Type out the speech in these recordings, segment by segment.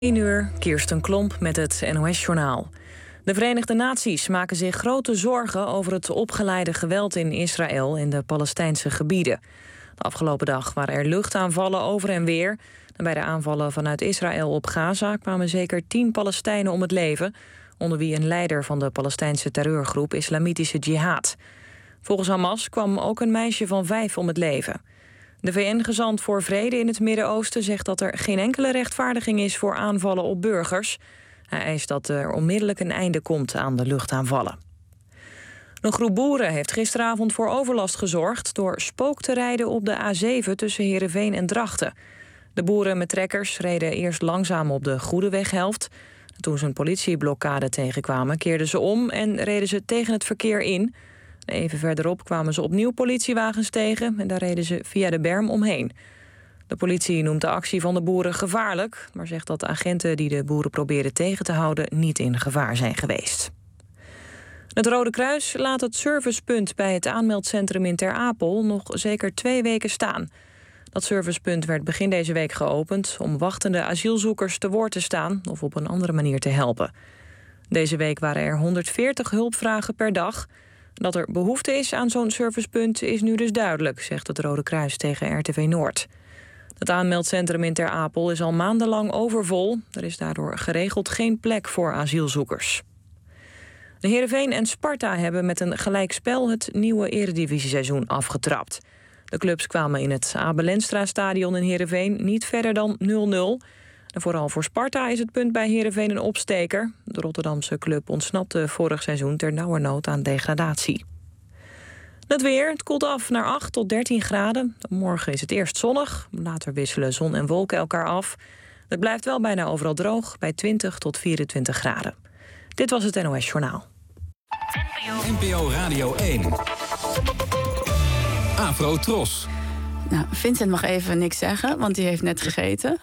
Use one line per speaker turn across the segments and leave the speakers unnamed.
1 uur, Kirsten Klomp met het NOS-journaal. De Verenigde Naties maken zich grote zorgen over het opgeleide geweld in Israël en de Palestijnse gebieden. De afgelopen dag waren er luchtaanvallen over en weer. En bij de aanvallen vanuit Israël op Gaza kwamen zeker 10 Palestijnen om het leven, onder wie een leider van de Palestijnse terreurgroep Islamitische Jihad. Volgens Hamas kwam ook een meisje van 5 om het leven. De VN-gezant voor Vrede in het Midden-Oosten zegt dat er geen enkele rechtvaardiging is voor aanvallen op burgers. Hij eist dat er onmiddellijk een einde komt aan de luchtaanvallen. Een groep boeren heeft gisteravond voor overlast gezorgd door spook te rijden op de A7 tussen Heerenveen en Drachten. De boeren met trekkers reden eerst langzaam op de goede weghelft. Toen ze een politieblokkade tegenkwamen, keerden ze om en reden ze tegen het verkeer in. Even verderop kwamen ze opnieuw politiewagens tegen en daar reden ze via de berm omheen. De politie noemt de actie van de boeren gevaarlijk, maar zegt dat de agenten die de boeren probeerden tegen te houden niet in gevaar zijn geweest. Het Rode Kruis laat het servicepunt bij het aanmeldcentrum in Ter Apel nog zeker 2 weken staan. Dat servicepunt werd begin deze week geopend om wachtende asielzoekers te woord te staan of op een andere manier te helpen. Deze week waren er 140 hulpvragen per dag. Dat er behoefte is aan zo'n servicepunt is nu dus duidelijk, zegt het Rode Kruis tegen RTV Noord. Het aanmeldcentrum in Ter Apel is al maandenlang overvol. Er is daardoor geregeld geen plek voor asielzoekers. De Heerenveen en Sparta hebben met een gelijkspel het nieuwe eredivisie-seizoen afgetrapt. De clubs kwamen in het Abel Enstra-stadion in Heerenveen niet verder dan 0-0. En vooral voor Sparta is het punt bij Heerenveen een opsteker. De Rotterdamse club ontsnapte vorig seizoen ternauwernood aan degradatie. Het weer, het koelt af naar 8 tot 13 graden. Morgen is het eerst zonnig, later wisselen zon en wolken elkaar af. Het blijft wel bijna overal droog, bij 20 tot 24 graden. Dit was het NOS Journaal.
NPO Radio 1. Afro Tros.
Nou, Vincent mag even niks zeggen, want die heeft net gegeten.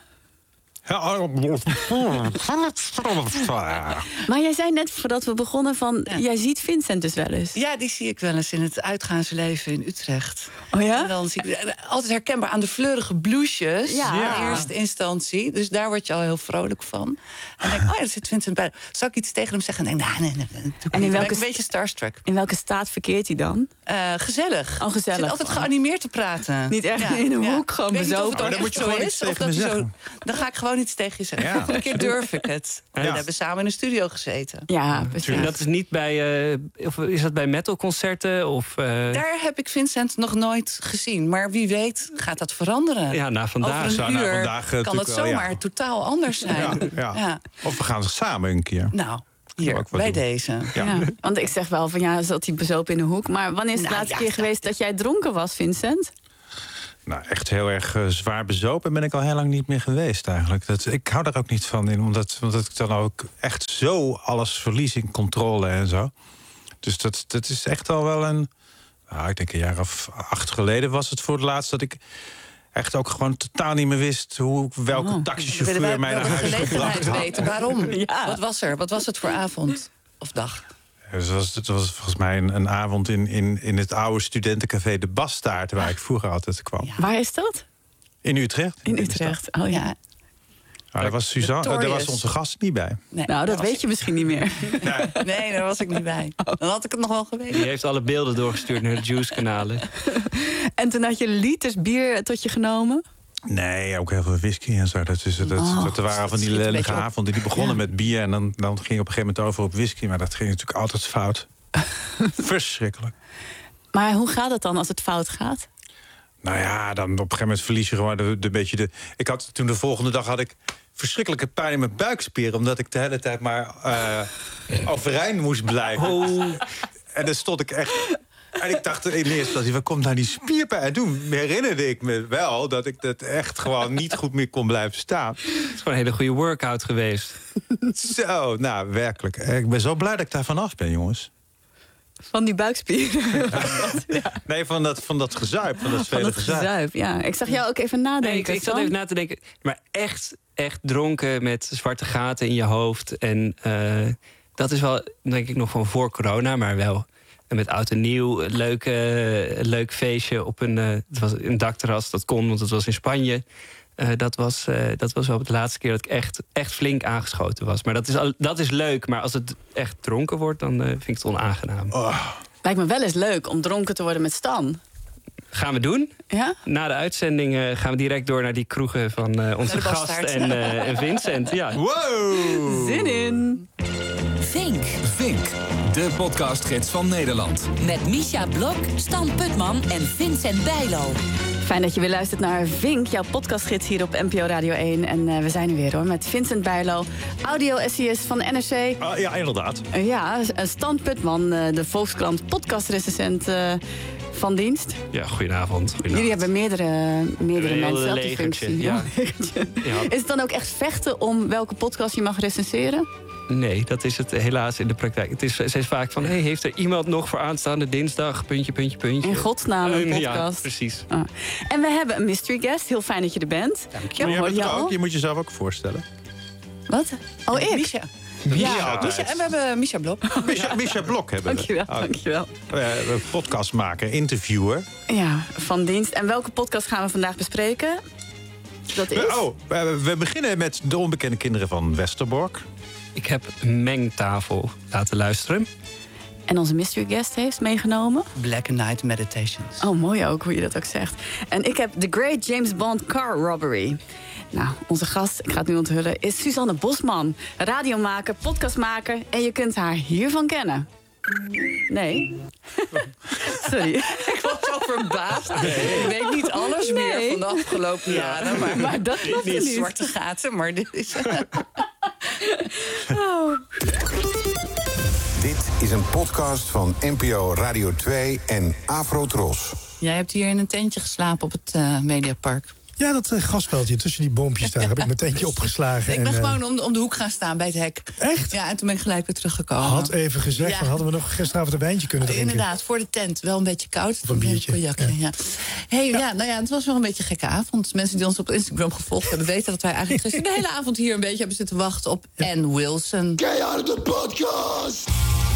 Maar jij zei net voordat we begonnen van... Ja. Jij ziet Vincent dus wel eens.
Ja, die zie ik wel eens in het uitgaansleven in Utrecht.
Oh ja?
En dan zie ik altijd herkenbaar aan de fleurige blouses in eerste instantie. Dus daar word je al heel vrolijk van. En dan denk ik, daar zit Vincent bij. Zal ik iets tegen hem zeggen? En denk ik, nee. En in welke, een beetje starstruck.
In welke staat verkeert hij dan?
Gezellig.
Oh, gezellig.
Zit altijd geanimeerd te praten.
Niet echt in een hoek, gewoon bezopen.
Maar dan moet je gewoon iets tegen me zeggen.
Dan ga ik gewoon iets tegen je zeggen. Ja. Een keer durf ik het. Ja. We hebben samen in de studio gezeten.
Ja, precies.
En dat is niet bij... of is dat bij metalconcerten? Of,
Daar heb ik Vincent nog nooit gezien. Maar wie weet gaat dat veranderen.
Ja, na vandaag.
Over een uur kan dat zomaar
ja.
totaal anders zijn.
Ja. Of we gaan samen een keer.
Nou, hier, bij doen. Deze.
Ja. Want ik zeg wel van zat hij bezopen in de hoek. Maar wanneer is de laatste keer geweest dat jij dronken was, Vincent?
Nou, echt heel erg zwaar bezopen ben ik al heel lang niet meer geweest eigenlijk. Ik hou daar ook niet van in, omdat ik dan ook echt zo alles verlies in controle en zo. Dus dat is echt al wel een... Nou, ik denk een jaar of 8 geleden was het voor het laatst dat ik echt ook gewoon totaal niet meer wist welke taxichauffeur mij naar huis gebracht had.
Weten. Waarom?
Ja.
Wat was er? Wat was het voor avond of dag?
Het was volgens mij een avond in het oude studentencafé De Bastaard, waar ik vroeger altijd kwam.
Ja. Waar is dat?
In Utrecht.
In Utrecht, oh ja.
Daar was Suzanne, daar was onze gast niet bij.
Nee,
nou, dat weet je misschien niet meer.
Nee, daar was ik niet bij. Dan had ik het nog wel geweten.
Die heeft alle beelden doorgestuurd naar de Juice-kanalen.
En toen had je liters bier tot je genomen?
Nee, ook heel veel whisky en zo. Dat waren van die lelijke avonden. Die begonnen met bier en dan ging je op een gegeven moment over op whisky. Maar dat ging natuurlijk altijd fout. Verschrikkelijk.
Maar hoe gaat het dan als het fout gaat?
Nou ja, dan op een gegeven moment verlies je gewoon een beetje de... Toen de volgende dag had ik verschrikkelijke pijn in mijn buikspieren, omdat ik de hele tijd maar overeind moest blijven. Oh. En dan stond ik echt... En ik dacht in eerste instantie, waar komt nou die spierpijn? En toen herinnerde ik me wel dat ik dat echt gewoon niet goed meer kon blijven staan.
Het is gewoon een hele goede workout geweest.
Zo, nou werkelijk. Ik ben zo blij dat ik daar vanaf ben, jongens.
Van die buikspieren?
Ja. Nee, van dat gezuip, van dat vele gezuip.
Ja. Ik zag jou ook even nadenken.
Nee, ik zat even na te denken. Maar echt dronken met zwarte gaten in je hoofd. En dat is wel, denk ik, nog van voor corona, maar wel... En met oud en nieuw, leuk feestje op het was een dakterras. Dat kon, want het was in Spanje. Dat was wel de laatste keer dat ik echt flink aangeschoten was. Maar dat is leuk. Maar als het echt dronken wordt, dan vind ik het onaangenaam.
Lijkt me wel eens leuk om dronken te worden met Stan.
Gaan we doen.
Ja?
Na de uitzending gaan we direct door naar die kroegen van onze gast en Vincent. Ja.
Wow!
Zin in!
Vink, de podcastgids van Nederland.
Met Misha Blok, Stan Putman en Vincent Bijlo.
Fijn dat je weer luistert naar Vink, jouw podcastgids hier op NPO Radio 1. En we zijn er weer hoor, met Vincent Bijlo, audio-essayist van NRC.
Ja, inderdaad.
Ja, Stan Putman, de Volkskrant podcastrecensent van dienst.
Ja, goedenavond.
Jullie hebben meerdere mensen op die functie.
Ja.
Is het dan ook echt vechten om welke podcast je mag recenseren?
Nee, dat is het helaas in de praktijk. Het is steeds vaak van, heeft er iemand nog voor aanstaande dinsdag? Puntje.
In godsnaam een podcast.
Ja, precies.
Oh. En we hebben een mystery guest. Heel fijn dat je er bent.
Dank je. Je moet jezelf ook voorstellen.
Wat? Oh, ik?
Misha.
Ja,
en we hebben Misha Blok.
Misha Blok hebben we.
Dankjewel.
We podcast maken, interviewer.
Ja, van dienst. En welke podcast gaan we vandaag bespreken? Dat is...
We beginnen met De Onbekende Kinderen van Westerbork.
Ik heb een mengtafel laten luisteren.
En onze mystery guest heeft meegenomen.
Black and Night Meditations.
Oh, mooi ook, hoe je dat ook zegt. En ik heb The Great James Bond Car Robbery. Nou, onze gast, ik ga het nu onthullen, is Suzanne Bosman. Radiomaker, podcastmaker en je kunt haar hiervan kennen. Nee. Sorry.
Ik was zo verbaasd. Ik weet niet alles meer van de afgelopen jaren.
Maar dat klopt
niet.
niet.
Zwarte gaten, maar dit is...
Dit is een podcast van NPO Radio 2 en Afrotros.
Jij hebt hier in een tentje geslapen op het Mediapark.
Ja, dat grasveldje tussen die boompjes daar heb ik mijn tentje opgeslagen.
Ik ben gewoon om de hoek gaan staan bij het hek.
Echt?
Ja, en toen ben ik gelijk weer teruggekomen.
Had even gezegd, dan hadden we nog gisteravond een wijntje kunnen drinken.
Inderdaad, voor de tent. Wel een beetje koud.
Of een biertje.
Ja. Het was wel een beetje een gekke avond. Mensen die ons op Instagram gevolgd hebben weten dat wij eigenlijk gisteren de hele avond hier een beetje hebben zitten wachten op Ann Wilson.
Keihard de podcast!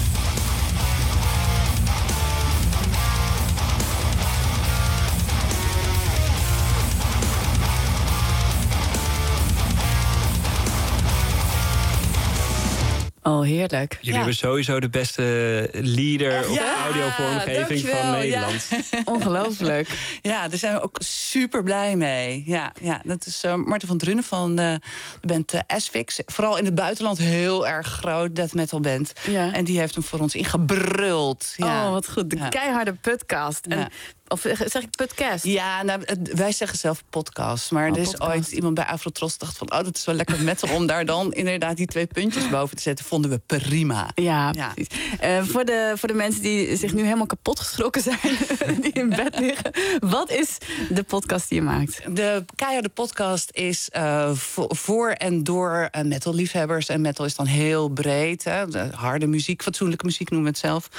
Oh, heerlijk.
Jullie hebben sowieso de beste leader op audiovormgeving van Nederland.
Ja. Ongelooflijk.
Ja, daar zijn we ook super blij mee. Ja, dat is Marten van Drunen van de band Asphyx. Vooral in het buitenland heel erg groot death metal band. Ja. En die heeft hem voor ons ingebruld. Ja.
Oh, wat goed. De keiharde podcast. En, of zeg ik podcast?
Ja, nou, wij zeggen zelf podcast. Maar er is ooit iemand bij Afrotros dacht van... dat is wel lekker metal om daar dan inderdaad die 2 puntjes boven te zetten. Vonden we prima.
Ja, precies. Voor de mensen die zich nu helemaal kapot geschrokken zijn... die in bed liggen. Wat is de podcast die je maakt?
De keiharde podcast is voor en door metalliefhebbers. En metal is dan heel breed. Hè? De harde muziek, fatsoenlijke muziek noemen we het zelf.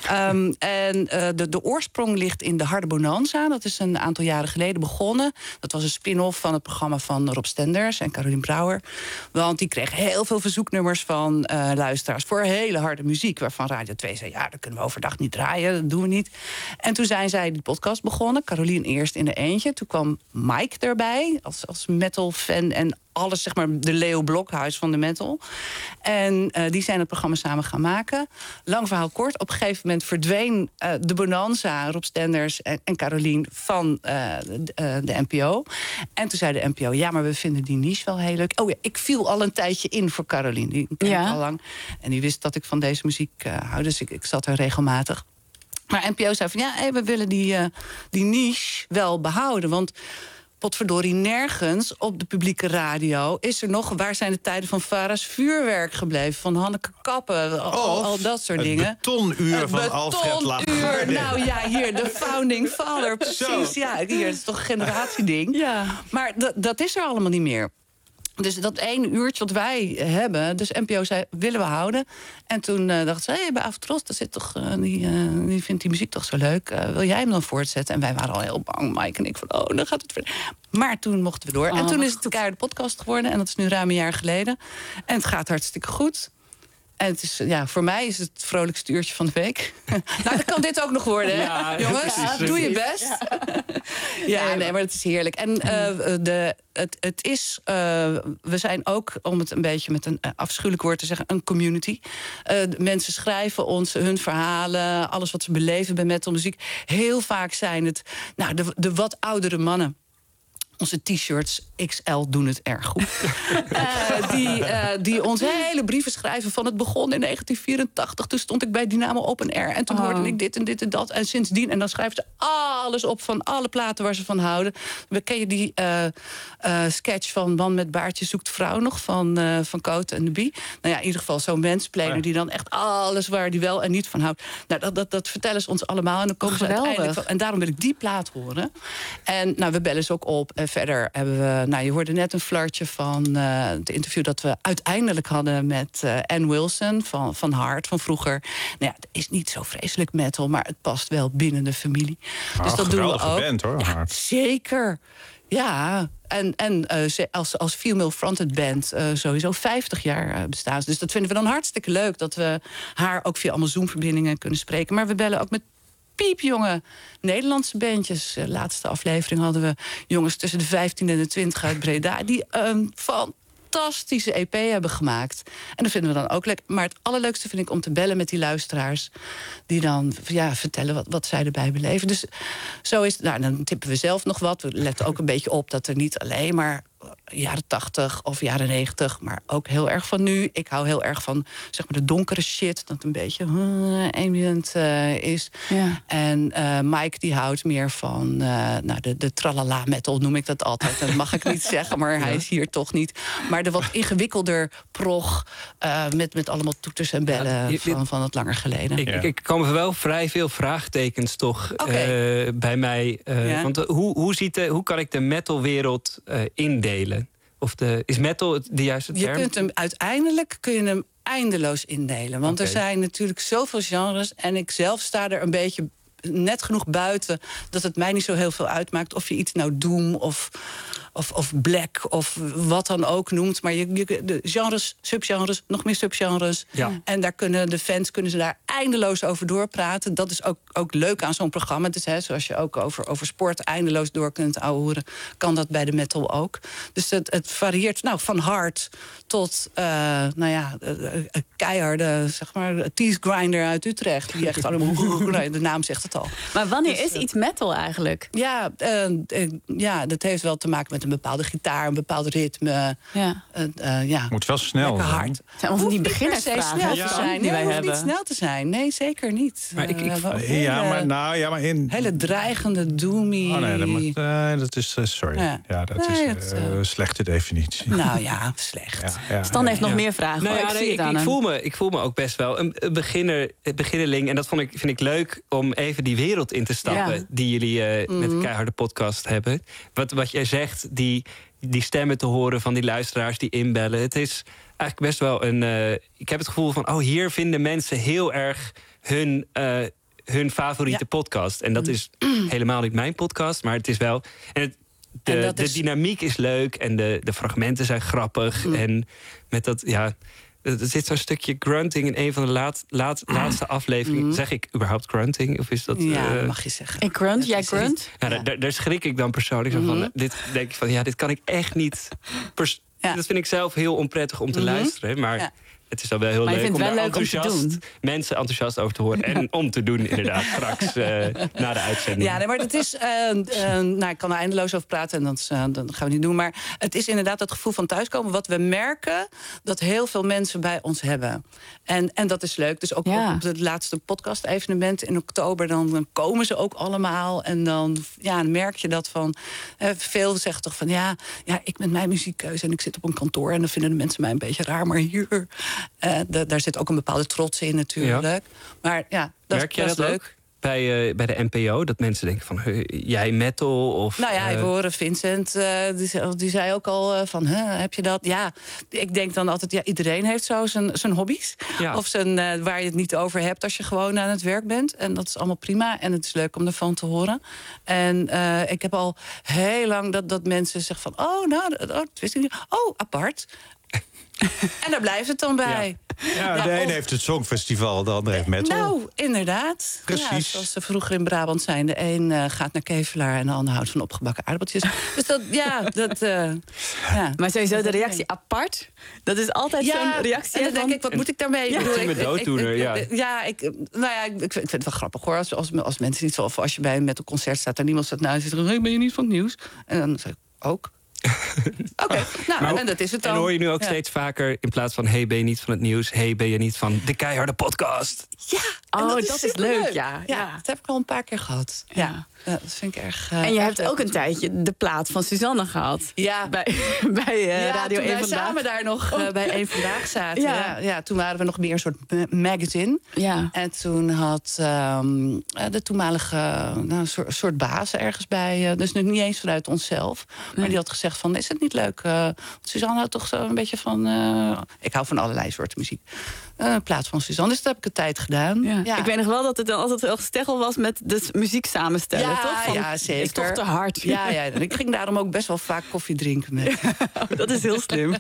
De oorsprong ligt in de Harde Bonanza. Dat is een aantal jaren geleden begonnen. Dat was een spin-off van het programma van Rob Stenders en Carolien Brouwer. Want die kregen heel veel verzoeknummers van luisteraars voor hele harde muziek. Waarvan Radio 2 zei, dat kunnen we overdag niet draaien. Dat doen we niet. En toen zijn zij die podcast begonnen. Carolien eerst in de eentje. Toen kwam Mike erbij als metal-fan en alles, zeg maar, de Leo Blokhuis van de metal. En die zijn het programma samen gaan maken. Lang verhaal kort. Op een gegeven moment verdween de Bonanza, Rob Stenders en Carolien van de NPO. En toen zei de NPO, maar we vinden die niche wel heel leuk. Oh ja, ik viel al een tijdje in voor Carolien. Die ken ik al lang. En die wist dat ik van deze muziek hou. Dus ik zat er regelmatig. Maar NPO zei van, we willen die niche wel behouden. Want potverdorie, nergens op de publieke radio is er nog... waar zijn de tijden van Vara's vuurwerk gebleven? Van Hanneke Kappen, al dat soort dingen.
Het betonuur van Alfred Lager.
Nou ja, hier, de founding father, precies. Zo. Ja, hier, dat is toch een generatieding. Ja. Maar dat is er allemaal niet meer. Dus dat 1 uurtje wat wij hebben, dus NPO zei, willen we houden. En toen dachten ze, bij Afrotros, daar zit toch, die vindt die muziek toch zo leuk. Wil jij hem dan voortzetten? En wij waren al heel bang, Mike en ik, van dan gaat het verder. Maar toen mochten we door. En toen is het de keiharde podcast geworden. En dat is nu ruim een jaar geleden. En het gaat hartstikke goed. En het is, voor mij is het vrolijkste uurtje van de week. Nou, dat kan dit ook nog worden, hè?
Ja,
jongens,
precies.
doe je best. Ja, nee, maar het is heerlijk. En het is, we zijn ook, om het een beetje met een afschuwelijk woord te zeggen, een community. Mensen schrijven ons hun verhalen, alles wat ze beleven bij metal muziek. Heel vaak zijn het de wat oudere mannen. Onze t-shirts XL doen het erg goed. Die ons hele brieven schrijven van het begon in 1984. Toen stond ik bij Dynamo Open Air. En toen hoorde ik dit en dit en dat. En sindsdien, en dan schrijven ze alles op van alle platen waar ze van houden. Ken je die sketch van Man met baardje zoekt vrouw nog? Van Cote en de Bie. Nou ja, in ieder geval zo'n mansplainer die dan echt alles waar die wel en niet van houdt. Nou, dat vertellen ze ons allemaal. En dan komen ze uiteindelijk. En daarom wil ik die plaat horen. En we bellen ze ook op. Verder hebben we, je hoorde net een flartje van het interview dat we uiteindelijk hadden met Ann Wilson van Heart van vroeger. Nou ja, het is niet zo vreselijk metal, maar het past wel binnen de familie. Dus dat doen we ook. Band, hoor, ja, zeker. Ja, en als female-fronted band sowieso 50 jaar bestaat. Dus dat vinden we dan hartstikke leuk, dat we haar ook via allemaal Zoom-verbindingen kunnen spreken. Maar we bellen ook met piepjonge Nederlandse bandjes. De laatste aflevering hadden we jongens tussen de 15 en de 20 uit Breda, die een fantastische EP hebben gemaakt. En dat vinden we dan ook lekker. Maar het allerleukste vind ik om te bellen met die luisteraars, die dan vertellen wat zij erbij beleven. Dus zo is het. Dan tippen we zelf nog wat. We letten ook een beetje op dat er niet alleen maar jaren 80 of jaren 90, maar ook heel erg van nu. Ik hou heel erg van, zeg maar, de donkere shit, dat een beetje ambient is. Ja. En Mike die houdt meer van de tralala metal, noem ik dat altijd. Dat mag ik niet zeggen, maar hij is hier toch niet. Maar de wat ingewikkelder prog, met allemaal toeters en bellen van het langer geleden.
Ik komen wel vrij veel vraagtekens toch bij mij. Want hoe kan ik de metalwereld indelen? Of is metal de juiste term? Uiteindelijk
kun je hem eindeloos indelen. Want er zijn natuurlijk zoveel genres. En ik zelf sta er een beetje net genoeg buiten dat het mij niet zo heel veel uitmaakt of je iets nou doom of black of wat dan ook noemt. Maar de genres, subgenres, nog meer subgenres. Ja. En daar kunnen de fans ze daar eindeloos over doorpraten. Dat is ook leuk aan zo'n programma. Dus zoals je ook over sport eindeloos door kunt ouwehoeren, kan dat bij de metal ook. Dus het varieert van hard tot keiharde, zeg maar, teeth grinder uit Utrecht. Die echt allemaal, de naam zegt het al.
Maar wanneer is iets metal eigenlijk?
Ja, dat heeft wel te maken met een bepaalde gitaar, een bepaald ritme.
Moet wel snel zijn.
Hard. Het
zijn of die beginnersvragen
snel te zijn. Nee, hoeft niet snel te zijn. Nee, zeker niet.
Maar
hele dreigende, doomy.
Oh nee, dat is sorry. Ja, dat is een slechte definitie.
Nou ja, slecht.
Ja. Stan heeft nog meer vragen.
Ik voel me ook best wel een beginnerling. En dat vind ik leuk om even die wereld in te stappen die jullie met de Keiharde podcast hebben. Wat jij zegt, die stemmen te horen van die luisteraars die inbellen. Het is eigenlijk best wel ik heb het gevoel van, hier vinden mensen heel erg hun favoriete podcast. En dat is helemaal niet mijn podcast, maar het is wel. En de dynamiek is leuk en de fragmenten zijn grappig. En met dat, er zit zo'n stukje grunting in een van de laatste afleveringen. Zeg ik überhaupt grunting? Of is dat?
Ja, mag je zeggen.
Ik grunt, jij grunt?
Daar schrik ik dan persoonlijk van. Dit denk ik van, dit kan ik echt niet. Dat vind ik zelf heel onprettig om te luisteren. Maar het is dan wel heel leuk om daar mensen enthousiast over te horen. En om te doen, inderdaad, straks na de uitzending.
Ja, maar het is... ik kan er eindeloos over praten en dat gaan we niet doen. Maar het is inderdaad het gevoel van thuiskomen. Wat we merken, dat heel veel mensen bij ons hebben. En dat is leuk. Dus ook op het laatste podcast-evenement in oktober, dan komen ze ook allemaal. En dan merk je dat van... veel zeggen toch van, ik met mijn muziekkeuze en ik zit op een kantoor en dan vinden de mensen mij een beetje raar, maar hier... daar zit ook een bepaalde trots in natuurlijk. Ja. Maar
merk jij dat leuk? Bij de NPO, dat mensen denken van, jij metal? Of,
we horen Vincent, die zei ook al van, heb je dat? Ja, ik denk dan altijd, iedereen heeft zo zijn hobby's. Ja. Of waar je het niet over hebt als je gewoon aan het werk bent. En dat is allemaal prima. En het is leuk om ervan te horen. En ik heb al heel lang dat mensen zeggen van, dat wist ik niet. Oh, apart. En daar blijft het dan bij.
Ja, de een heeft het Songfestival, de ander heeft metal.
Nou, inderdaad.
Precies.
Ja, zoals ze vroeger in Brabant zijn. De een gaat naar Kevelaar en de ander houdt van opgebakken aardappeltjes. Dus
Maar sowieso de reactie apart. Dat is altijd zo'n reactie.
En dan denk ik, wat moet ik daarmee?
Ja, ik dooddoener,
ik vind het wel grappig hoor. Als mensen niet zo... Of als je bij een metalconcert staat en niemand staat naast je... Hey, ben je niet van het nieuws? En dan zeg ik, ook. Oké, en dat is het dan.
En hoor je nu ook steeds vaker in plaats van... hey, ben je niet van het nieuws? Hey, ben je niet van de keiharde podcast?
Ja,
dat is leuk. Ja,
dat heb ik al een paar keer gehad. Ja, dat vind ik erg...
en je hebt ook een tijdje de plaat van Suzanne gehad.
Ja.
Bij Radio 1 Vandaag.
Samen daar nog bij 1 Vandaag zaten. Ja, toen waren we nog meer een soort magazine. Ja. En toen had de toenmalige soort baas ergens bij... dus nu niet eens vanuit onszelf. Maar die had gezegd van, is het niet leuk? Suzanne houdt toch zo een beetje van... ik hou van allerlei soorten muziek. Plaats van Suzanne. Dus dat heb ik een tijd gedaan. Ja.
Ik weet nog wel dat het dan altijd wel gesteggel was met de muziek samenstellen, toch?
Ja, zeker.
Is toch te hard.
Ja, en ik ging daarom ook best wel vaak koffie drinken met.
Dat is heel slim.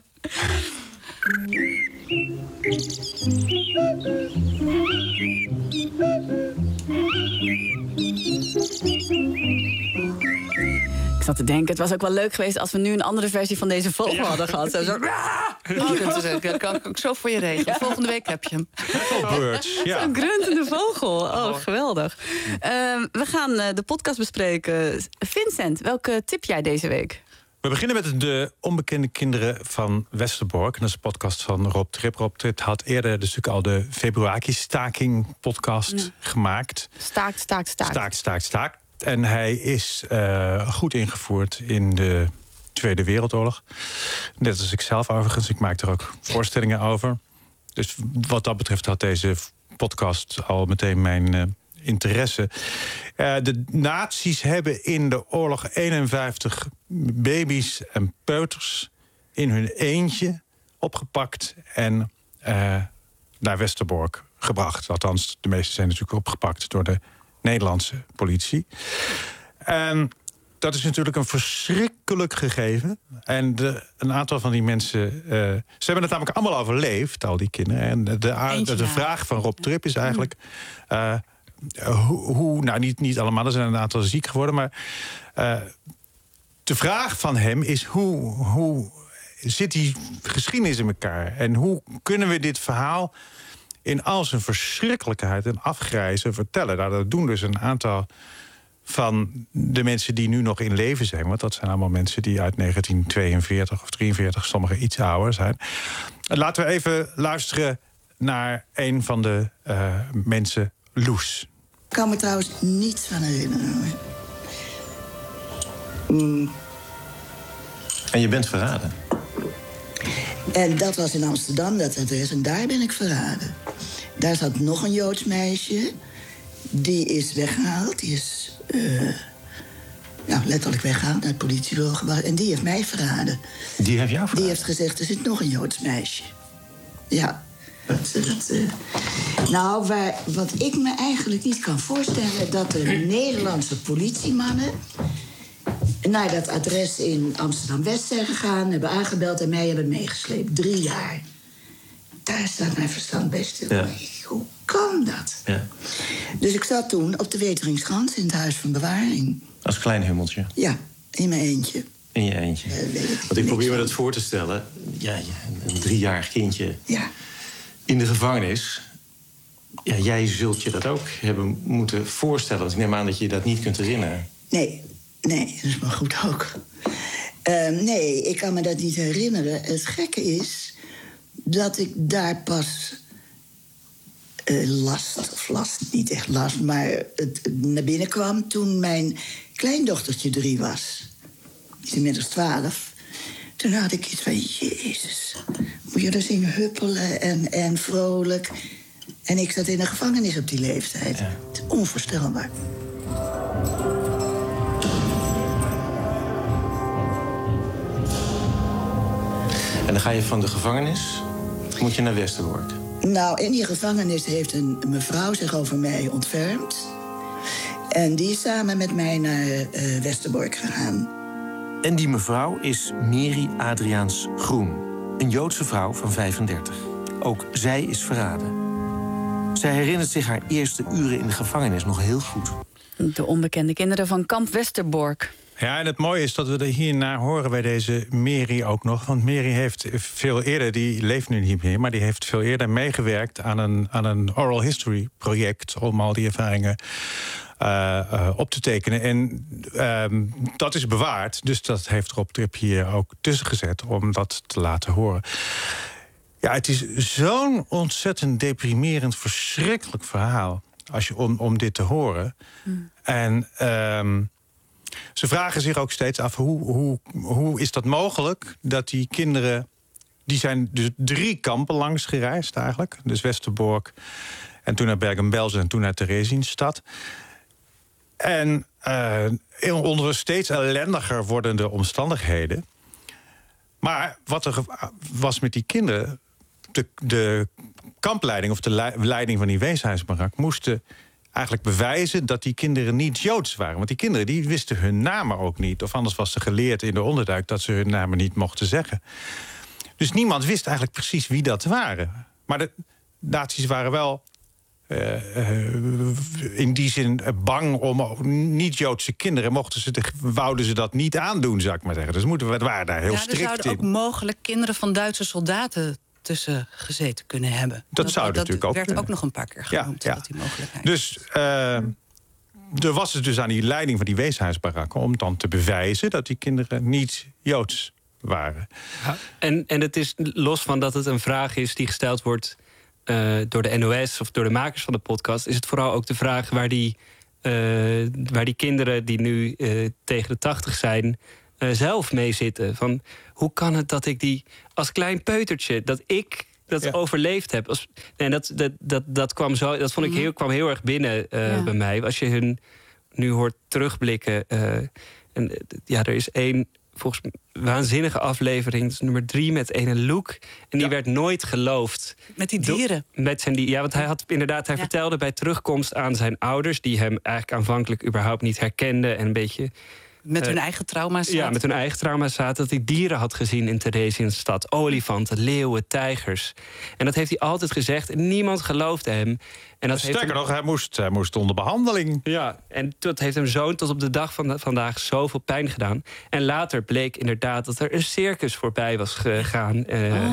Ik zat te denken, het was ook wel leuk geweest... als we nu een andere versie van deze vogel hadden gehad.
Dat kan ik ook zo voor je regelen. Volgende week heb je hem.
Zo'n gruntende vogel. Oh, geweldig. We gaan de podcast bespreken. Vincent, welke tip jij deze week?
We beginnen met de onbekende kinderen van Westerbork. Dat is een podcast van Rob Trip. Rob Trip had eerder natuurlijk al de Februari-staking podcast gemaakt. Staakt. En hij is goed ingevoerd in de Tweede Wereldoorlog. Net als ik zelf overigens. Ik maak er ook voorstellingen over. Dus wat dat betreft had deze podcast al meteen mijn interesse. De nazi's hebben in de oorlog 51 baby's en peuters in hun eentje opgepakt en naar Westerbork gebracht. Althans, de meeste zijn natuurlijk opgepakt door de Nederlandse politie. En dat is natuurlijk een verschrikkelijk gegeven. En een aantal van die mensen... ze hebben het namelijk allemaal overleefd, al die kinderen. En de vraag van Rob Trip is eigenlijk... niet allemaal, er zijn een aantal ziek geworden... maar de vraag van hem is hoe zit die geschiedenis in elkaar? En hoe kunnen we dit verhaal in al zijn verschrikkelijkheid en afgrijzen vertellen? Nou, dat doen dus een aantal van de mensen die nu nog in leven zijn. Want dat zijn allemaal mensen die uit 1942 of 43, sommigen iets ouder zijn. Laten we even luisteren naar een van de mensen, Loes.
Ik kan me trouwens niets van herinneren.
En je bent verraden?
En dat was in Amsterdam, dat adres. En daar ben ik verraden. Daar zat nog een Joods meisje. Die is weggehaald. Die is letterlijk weggehaald, naar het politiebureau gebracht. En die heeft mij verraden.
Die heeft jou verraden?
Die heeft gezegd, er zit nog een Joods meisje. Ja. Wat ik me eigenlijk niet kan voorstellen... dat de Nederlandse politiemannen naar dat adres in Amsterdam-West zijn gegaan... hebben aangebeld en mij hebben meegesleept. 3 jaar. Daar staat mijn verstand bij stil. Ja. Hoe kan dat? Ja. Dus ik zat toen op de Weteringskrant in het Huis van Bewaring.
Als klein hummeltje?
Ja, in mijn eentje.
In je eentje. Want ik probeer me dat voor te stellen. Ja, een 3-jarig kindje... Ja. In de gevangenis, jij zult je dat ook hebben moeten voorstellen. Want ik neem aan dat je dat niet kunt herinneren.
Nee, dat is maar goed ook. Nee, ik kan me dat niet herinneren. Het gekke is dat ik daar pas niet echt last... maar het naar binnen kwam toen mijn kleindochtertje 3 was. Die is inmiddels 12... Toen had ik iets van, Jezus, moet je er zien huppelen en vrolijk. En ik zat in de gevangenis op die leeftijd. Ja. Het is onvoorstelbaar.
En dan ga je van de gevangenis, moet je naar Westerbork?
Nou, in die gevangenis heeft een mevrouw zich over mij ontfermd. En die is samen met mij naar Westerbork gegaan.
En die mevrouw is Miri Adriaans Groen. Een Joodse vrouw van 35. Ook zij is verraden. Zij herinnert zich haar eerste uren in de gevangenis nog heel goed.
De onbekende kinderen van kamp Westerbork.
Ja, en het mooie is dat we er hierna horen bij deze Mary ook nog. Want Mary heeft veel eerder, die leeft nu niet meer, maar die heeft veel eerder meegewerkt aan een oral history project om al die ervaringen op te tekenen. En dat is bewaard, dus dat heeft Rob Trip hier ook tussen gezet om dat te laten horen. Ja, het is zo'n ontzettend deprimerend, verschrikkelijk verhaal als je om dit te horen. En ze vragen zich ook steeds af, hoe is dat mogelijk dat die kinderen, die zijn dus 3 kampen langs gereisd eigenlijk. Dus Westerbork en toen naar Bergen-Belsen en toen naar Theresienstadt. En onder steeds ellendiger wordende omstandigheden. Maar wat er was met die kinderen, de kampleiding of de leiding van die weeshuisbarak moesten eigenlijk bewijzen dat die kinderen niet Joods waren. Want die kinderen die wisten hun namen ook niet. Of anders was er geleerd in de onderduik dat ze hun namen niet mochten zeggen. Dus niemand wist eigenlijk precies wie dat waren. Maar de nazi's waren wel in die zin bang om niet-Joodse kinderen, wouden ze dat niet aandoen, zou ik maar zeggen. Dus we waren daar heel strikt in.
Er zouden ook mogelijk kinderen van Duitse soldaten tussen gezeten kunnen hebben.
Dat zou natuurlijk ook
werd
kunnen.
Ook nog een paar keer genoemd,
ja.
Dat die mogelijkheid.
Dus er was het dus aan die leiding van die weeshuisbarakken om dan te bewijzen dat die kinderen niet Joods waren.
Ja, en het is los van dat het een vraag is die gesteld wordt door de NOS of door de makers van de podcast, is het vooral ook de vraag waar die kinderen die nu tegen de 80 zijn zelf mee zitten. Van hoe kan het dat ik die als klein peutertje overleefd heb? En dat kwam zo. Dat vond ik kwam heel erg binnen bij mij. Als je hun nu hoort terugblikken. Er is één volgens mij waanzinnige aflevering, dus nummer 3 met ene Luke. En die werd nooit geloofd.
Met die dieren.
Want hij had inderdaad, hij vertelde bij terugkomst aan zijn ouders, die hem eigenlijk aanvankelijk überhaupt niet herkenden en een beetje
met hun eigen trauma's zaten.
Ja, met hun eigen trauma's zaten. Dat hij dieren had gezien in Theresienstadt. Olifanten, leeuwen, tijgers. En dat heeft hij altijd gezegd. En niemand geloofde hem. En dat
sterker nog, hij moest onder behandeling.
Ja, en dat heeft hem zo tot op de dag van vandaag zoveel pijn gedaan. En later bleek inderdaad dat er een circus voorbij was gegaan.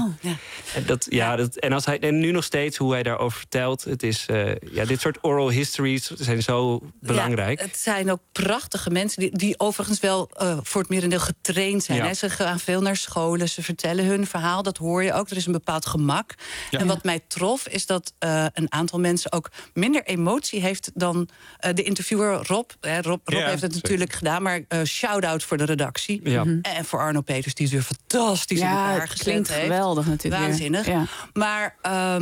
En nu nog steeds hoe hij daarover vertelt. Het is, dit soort oral histories zijn zo belangrijk.
Ja, het zijn ook prachtige mensen die overigens wel voor het merendeel getraind zijn.
Ja.
Ze gaan veel naar scholen, ze vertellen hun verhaal. Dat hoor je ook. Er is een bepaald gemak. Ja. En wat mij trof is dat een aantal mensen ook minder emotie heeft dan de interviewer Rob. Rob heeft het natuurlijk gedaan, maar shout-out voor de redactie. Ja. En voor Arno Peters, die het weer fantastisch in elkaar gezet
klinkt
heeft.
Geweldig natuurlijk.
Waanzinnig. Ja. Maar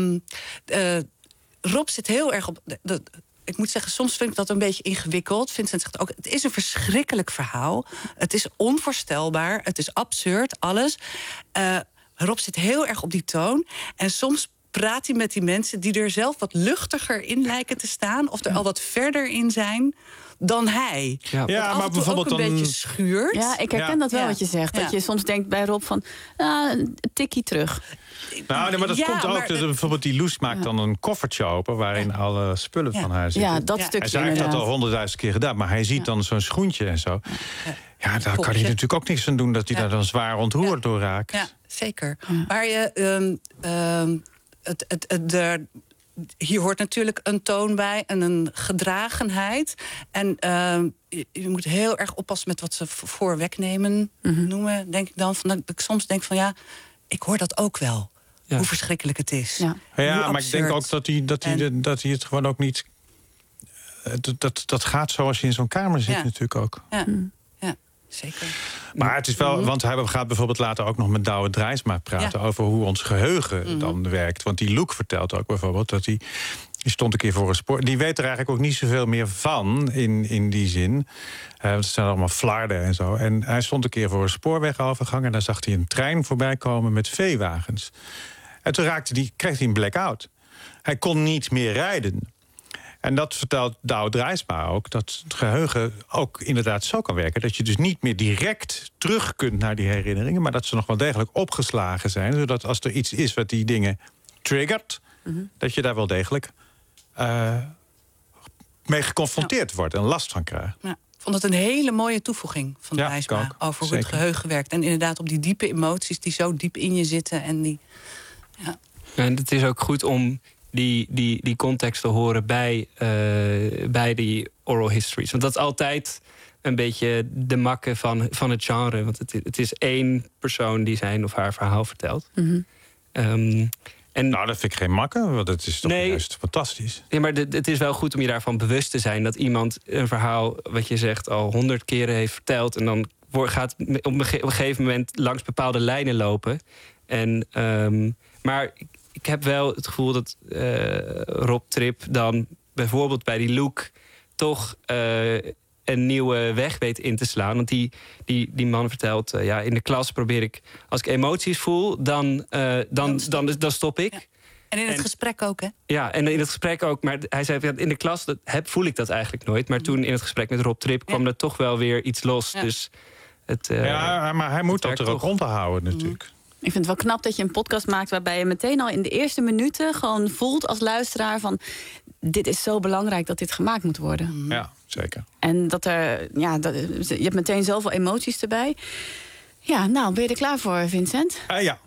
Rob zit heel erg op ik moet zeggen, soms vind ik dat een beetje ingewikkeld. Vincent zegt ook, het is een verschrikkelijk verhaal. Het is onvoorstelbaar, het is absurd, alles. Rob zit heel erg op die toon. En soms praat hij met die mensen die er zelf wat luchtiger in lijken te staan, of er al wat verder in zijn dan hij.
Ja, maar bijvoorbeeld
ook een beetje schuurt.
Ja, ik herken dat wel wat je zegt. Dat je soms denkt bij Rob van een tikkie terug.
Nou, maar dat komt ook. Bijvoorbeeld die Loes maakt dan een koffertje open waarin alle spullen van haar zitten.
Ja, dat stukje.
Hij heeft dat al 100.000 keer gedaan, maar hij ziet dan zo'n schoentje en zo. Ja, daar kan hij natuurlijk ook niks aan doen dat hij daar dan zwaar ontroerd door raakt.
Ja, zeker. Maar hier hoort natuurlijk een toon bij en een gedragenheid. En je moet heel erg oppassen met wat ze voorwegnemen noemen, denk ik dan. Dat ik soms denk van ja, ik hoor dat ook wel. Ja. Hoe verschrikkelijk het is.
Ja, maar ik denk ook dat hij het gewoon ook niet. Dat gaat zoals je in zo'n kamer zit natuurlijk ook.
Ja. Zeker.
Maar het is wel, want hij gaat bijvoorbeeld later ook nog met Douwe Drijsma praten over hoe ons geheugen dan werkt. Want die Luke vertelt ook bijvoorbeeld dat die stond een keer voor een spoor. Die weet er eigenlijk ook niet zoveel meer van in die zin. Want het zijn allemaal flarden en zo. En hij stond een keer voor een spoorwegovergang en daar zag hij een trein voorbij komen met veewagens. En toen kreeg hij een blackout. Hij kon niet meer rijden. En dat vertelt Douwe Drijsma ook, dat het geheugen ook inderdaad zo kan werken, dat je dus niet meer direct terug kunt naar die herinneringen, maar dat ze nog wel degelijk opgeslagen zijn, zodat als er iets is wat die dingen triggert, dat je daar wel degelijk mee geconfronteerd wordt en last van krijgt.
Ja. Ik vond het een hele mooie toevoeging van Dijksma over hoe het geheugen werkt. En inderdaad op die diepe emoties die zo diep in je zitten. En
het is ook goed om die context te horen bij die oral histories. Want dat is altijd een beetje de makke van het genre. Want het is één persoon die zijn of haar verhaal vertelt.
Nou, dat vind ik geen makke, want het is toch juist fantastisch.
Ja, maar het is wel goed om je daarvan bewust te zijn... dat iemand een verhaal, wat je zegt, al 100 keren heeft verteld... en dan gaat op een gegeven moment langs bepaalde lijnen lopen. Maar ik heb wel het gevoel dat Rob Tripp dan bijvoorbeeld bij die Look... toch een nieuwe weg weet in te slaan. Want die man vertelt, in de klas probeer ik... als ik emoties voel, dan stop ik. Ja.
En in het gesprek ook, hè?
Ja, en in het gesprek ook. Maar hij zei, in de klas voel ik dat eigenlijk nooit. Maar toen in het gesprek met Rob Tripp kwam er toch wel weer iets los. Ja. Dus
maar hij moet dat er ook onderhouden natuurlijk.
Ik vind het wel knap dat je een podcast maakt... waarbij je meteen al in de eerste minuten gewoon voelt als luisteraar... van dit is zo belangrijk dat dit gemaakt moet worden.
Ja, zeker.
En je hebt meteen zoveel emoties erbij. Ja, nou, ben je er klaar voor, Vincent?
Ja.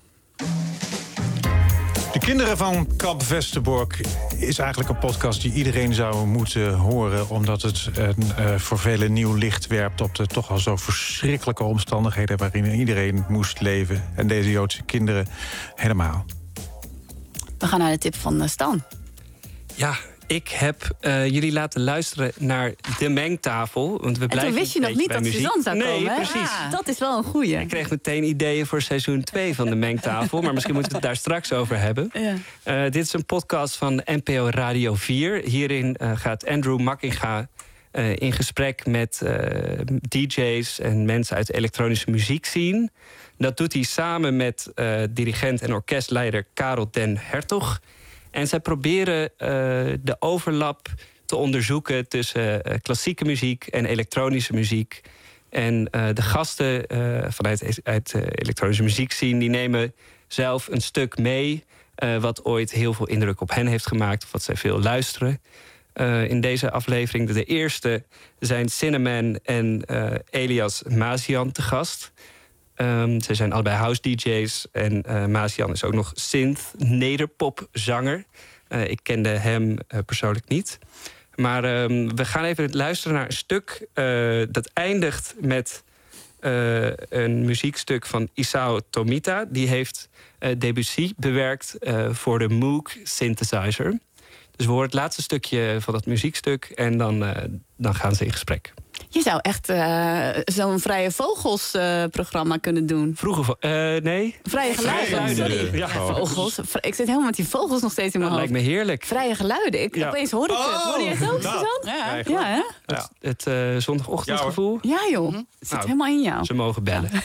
De Kinderen van Kamp Westerbork is eigenlijk een podcast die iedereen zou moeten horen... omdat het voor velen nieuw licht werpt op de toch al zo verschrikkelijke omstandigheden... waarin iedereen moest leven. En deze Joodse kinderen helemaal.
We gaan naar de tip van Stan.
Ja, ik heb jullie laten luisteren naar De Mengtafel. Want we blijven
toen wist je nog niet dat Suzanne zou komen.
Nee, precies.
Dat is wel een goeie.
Ik kreeg meteen ideeën voor seizoen 2 van De Mengtafel. Maar misschien moeten we het daar straks over hebben. Ja. Dit is een podcast van NPO Radio 4. Hierin gaat Andrew Makkinga in gesprek met DJ's en mensen uit de elektronische muziek scene. Dat doet hij samen met dirigent en orkestleider Karel den Hertog. En zij proberen de overlap te onderzoeken tussen klassieke muziek en elektronische muziek. En de gasten vanuit elektronische muziek zien, die nemen zelf een stuk mee... wat ooit heel veel indruk op hen heeft gemaakt, of wat zij veel luisteren. In deze aflevering, de eerste, zijn Cinnamon en Elias Mazian te gast... Ze zijn allebei house DJ's en Mazian is ook nog synth-nederpopzanger. Ik kende hem persoonlijk niet. Maar we gaan even luisteren naar een stuk dat eindigt met een muziekstuk van Isao Tomita. Die heeft Debussy bewerkt voor de Moog synthesizer. Dus we horen het laatste stukje van dat muziekstuk en dan gaan ze in gesprek.
Je zou echt zo'n Vrije Vogels programma kunnen doen.
Nee.
Vrije Geluiden. Sorry. Ja. Vogels. Ik zit helemaal met die vogels nog steeds in mijn hoofd.
Lijkt me heerlijk.
Vrije Geluiden. Opeens hoor ik het. Hoor je het ook, Suzanne? Ja, hè?
Het zondagochtendgevoel.
Ja, joh. Het zit helemaal in jou.
Ze mogen bellen. Ja.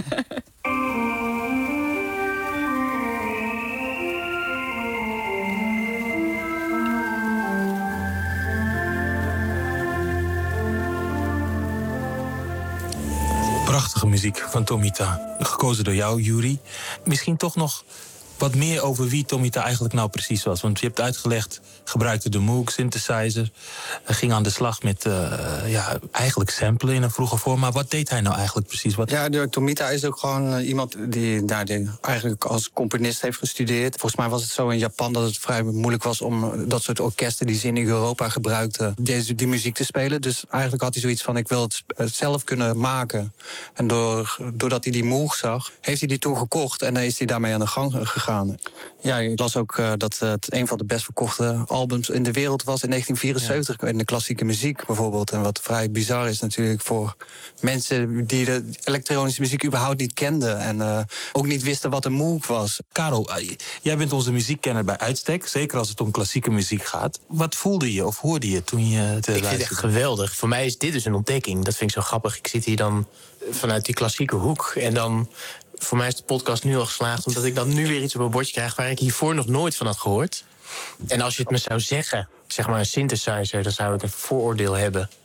Prachtige muziek van Tomita. Gekozen door jou, Yuri. Misschien toch nog wat meer over wie Tomita eigenlijk nou precies was. Want je hebt uitgelegd, gebruikte de Moog synthesizer. Ging aan de slag met eigenlijk samplen in een vroege vorm. Maar wat deed hij nou eigenlijk precies?
Ja, Tomita is ook gewoon iemand die eigenlijk als componist heeft gestudeerd. Volgens mij was het zo in Japan dat het vrij moeilijk was om dat soort orkesten die ze in Europa gebruikten, die muziek te spelen. Dus eigenlijk had hij zoiets van, ik wil het zelf kunnen maken. En doordat hij die Moog zag, heeft hij die toen gekocht en dan is hij daarmee aan de gang gegaan. Ja, ik las ook dat het een van de best verkochte albums in de wereld was in 1974. In de klassieke muziek bijvoorbeeld. En wat vrij bizar is natuurlijk voor mensen die de elektronische muziek überhaupt niet kenden. En ook niet wisten wat een Moog was.
Karel, jij bent onze muziekkenner bij uitstek. Zeker als het om klassieke muziek gaat. Wat voelde je of hoorde je toen je het
Ik vind het echt geweldig. Voor mij is dit dus een ontdekking. Dat vind ik zo grappig. Ik zit hier dan vanuit die klassieke hoek. En dan, voor mij is de podcast nu al geslaagd, omdat ik dan nu weer iets op mijn bordje krijg waar ik hiervoor nog nooit van had gehoord. En als je het me zou zeggen, zeg maar een synthesizer, dan zou ik een vooroordeel hebben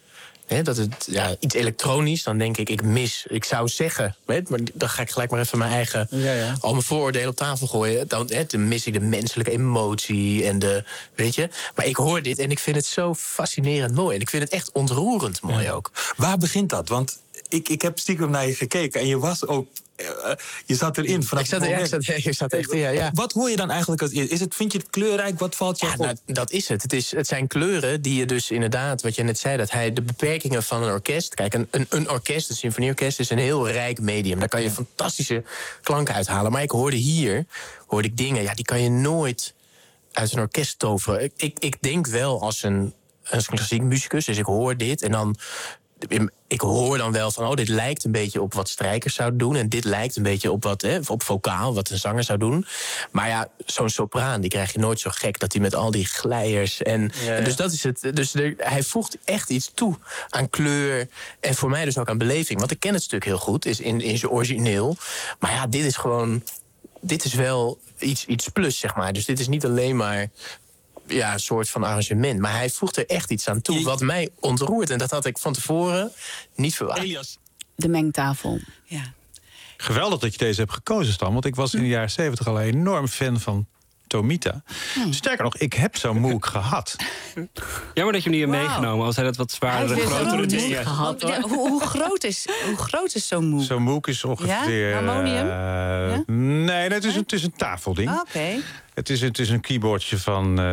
dat het iets elektronisch, dan denk ik ik zou zeggen, maar dan ga ik gelijk maar even mijn eigen al mijn vooroordelen op tafel gooien. Dan mis ik de menselijke emotie en weet je. Maar ik hoor dit en ik vind het zo fascinerend mooi. En ik vind het echt ontroerend mooi ook.
Waar begint dat? Want ik heb stiekem naar je gekeken en je was ook... je zat erin vanaf
ik zat echt in, ja.
Wat hoor je dan eigenlijk als eerst? Vind je het kleurrijk? Wat valt je op?
Nou, dat is het. Het zijn kleuren die je dus inderdaad, wat je net zei, dat hij de beperkingen van een orkest... Kijk, een orkest, een symfonieorkest, is een heel rijk medium. Daar kan je fantastische klanken uithalen. Maar ik hoorde dingen, die kan je nooit uit een orkest toveren. Ik denk wel als een klassiek muzikus, dus ik hoor dit en dan... Ik hoor dan wel van, dit lijkt een beetje op wat strijkers zouden doen. En dit lijkt een beetje op op vocaal, wat een zanger zou doen. Maar zo'n sopraan, die krijg je nooit zo gek... dat hij met al die glijers en dus dat is het. Dus hij voegt echt iets toe aan kleur. En voor mij dus ook aan beleving. Want ik ken het stuk heel goed, is in zijn origineel. Maar dit is gewoon... Dit is wel iets plus, zeg maar. Dus dit is niet alleen maar... een soort van arrangement. Maar hij voegt er echt iets aan toe wat mij ontroert. En dat had ik van tevoren niet verwacht.
Elias. De mengtafel. Ja.
Geweldig dat je deze hebt gekozen, Stan. Want ik was in de jaren 70 al een enorm fan van Tomita. Sterker nog, ik heb zo'n MOOC gehad.
Jammer dat je hem niet hebt meegenomen. Als hij dat wat zwaardere, grotere dingen
gehad. Hoe groot is zo'n MOOC?
Zo'n MOOC is ongeveer...
Harmonium?
Nee, het is een tafelding.
Oké.
Het is een keyboardje van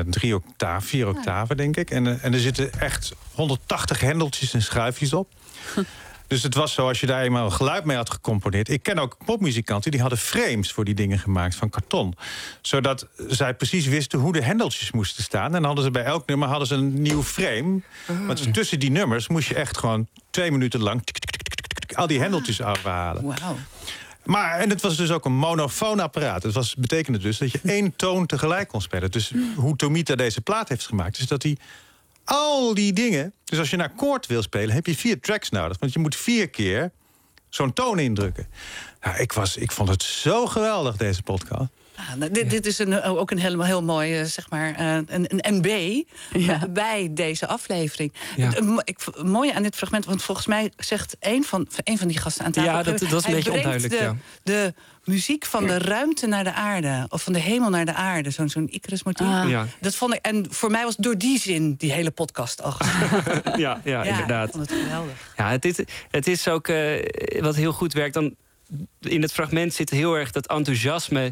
4 octaven, denk ik. En er zitten echt 180 hendeltjes en schuifjes op. Dus het was zo, als je daar eenmaal geluid mee had gecomponeerd... Ik ken ook popmuzikanten, die hadden frames voor die dingen gemaakt van karton. Zodat zij precies wisten hoe de hendeltjes moesten staan. En hadden ze bij elk nummer een nieuw frame. Want tussen die nummers moest je echt gewoon 2 minuten lang... al die hendeltjes afhalen.
Wauw.
Maar, en het was dus ook een monofoon apparaat. Dat betekende dus dat je 1 toon tegelijk kon spelen. Dus hoe Tomita deze plaat heeft gemaakt... is dat hij al die dingen... Dus als je naar koord wil spelen, heb je 4 tracks nodig. Want je moet 4 keer zo'n toon indrukken. Nou, ik vond het zo geweldig, deze podcast.
Dit is ook een helemaal heel mooi, zeg maar, een MB bij deze aflevering.
Ja.
Het mooie aan dit fragment, want volgens mij zegt een van die gasten aan tafel...
Ja, dat is een beetje onduidelijk,
de muziek van de ruimte naar de aarde, of van de hemel naar de aarde, zo'n Icarus-motief. Dat vond ik, en voor mij was door die zin die hele podcast al
ja, inderdaad.
Ik vond het geweldig.
Ja, het is ook wat heel goed werkt. Dan, in het fragment zit heel erg dat enthousiasme...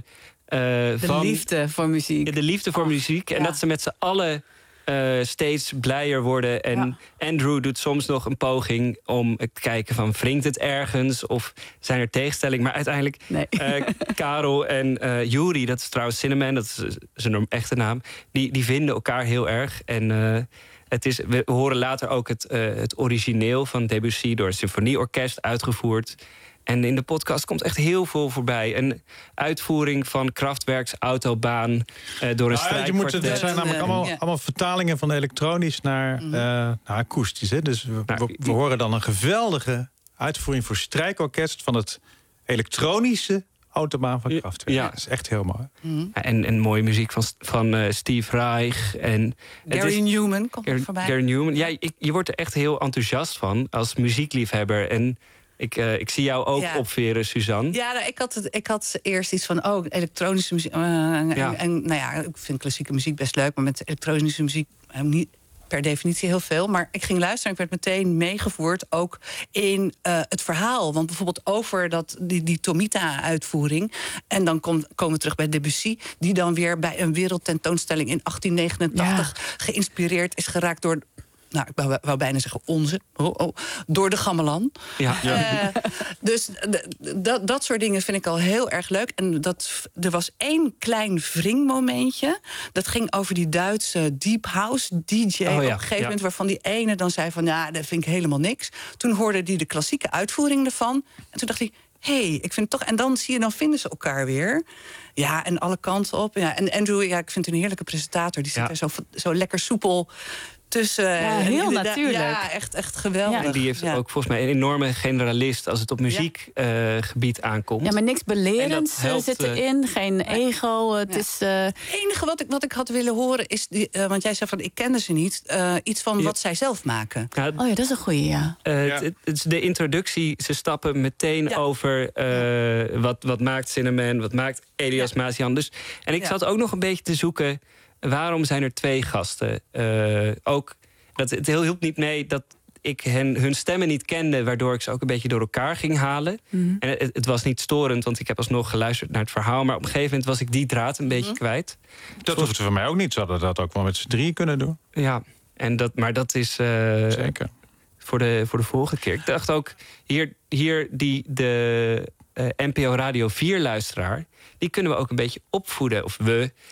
de liefde voor muziek.
De liefde voor muziek. En dat ze met z'n allen steeds blijer worden. En Andrew doet soms nog een poging om te kijken van... wringt het ergens of zijn er tegenstellingen? Maar uiteindelijk Karel en Yuri, dat is trouwens Cinnamon... dat is zijn echte naam, die vinden elkaar heel erg. En we horen later ook het origineel van Debussy... door het symfonieorkest uitgevoerd... En in de podcast komt echt heel veel voorbij. Een uitvoering van Kraftwerks Autobaan door een strijkkwartet.
Het zijn namelijk allemaal vertalingen van elektronisch naar akoestisch. Hè? Dus we horen dan een geweldige uitvoering voor strijkorkest... van het elektronische Autobaan van Kraftwerk. Ja. Dat is echt heel mooi.
En mooie muziek van Steve Reich. En
Gary Newman komt er voorbij.
Gary Newman. Ja, je wordt er echt heel enthousiast van als muziekliefhebber. En ik zie jou ook opveren, Suzanne.
Ja, ik had eerst iets van elektronische muziek. En nou ja, ik vind klassieke muziek best leuk, maar met elektronische muziek niet per definitie heel veel. Maar ik ging luisteren en ik werd meteen meegevoerd ook in het verhaal. Want bijvoorbeeld over die Tomita-uitvoering. En dan komen we terug bij Debussy, die dan weer bij een wereldtentoonstelling in 1889 geïnspireerd is geraakt door... Nou, ik wou bijna zeggen door de gamelan. Dus dat soort dingen vind ik al heel erg leuk. En er was 1 klein wringmomentje. Dat ging over die Duitse deep house DJ op een gegeven moment... waarvan die ene dan zei van, dat vind ik helemaal niks. Toen hoorde hij de klassieke uitvoering ervan. En toen dacht hij, ik vind het toch... En dan vinden ze elkaar weer. Ja, en alle kanten op. Ja, en Andrew, ik vind het een heerlijke presentator. Die zit er zo lekker soepel tussen.
Heel natuurlijk.
Ja, echt geweldig.
En die heeft ook volgens mij een enorme generalist als het op muziekgebied aankomt.
Ja, maar niks belerends zit erin, geen ego. Het is,
Het enige wat ik had willen horen is, want jij zei van ik kende ze niet, iets van wat zij zelf maken.
Ja, dat is een goeie,
Het is de introductie, ze stappen meteen over wat maakt Cinnamon, wat maakt Elias Mazian. Dus, en ik zat ook nog een beetje te zoeken, waarom zijn er 2 gasten? Het hielp niet mee dat ik hun stemmen niet kende, waardoor ik ze ook een beetje door elkaar ging halen. Mm-hmm. En het was niet storend, want ik heb alsnog geluisterd naar het verhaal, maar op een gegeven moment was ik die draad een beetje kwijt.
Dat hoeft voor mij ook niet. Ze hadden dat ook wel met z'n 3 kunnen doen.
Ja, maar dat is
zeker
voor de volgende keer. Ik dacht ook, de NPO Radio 4-luisteraar, die kunnen we ook een beetje opvoeden. Of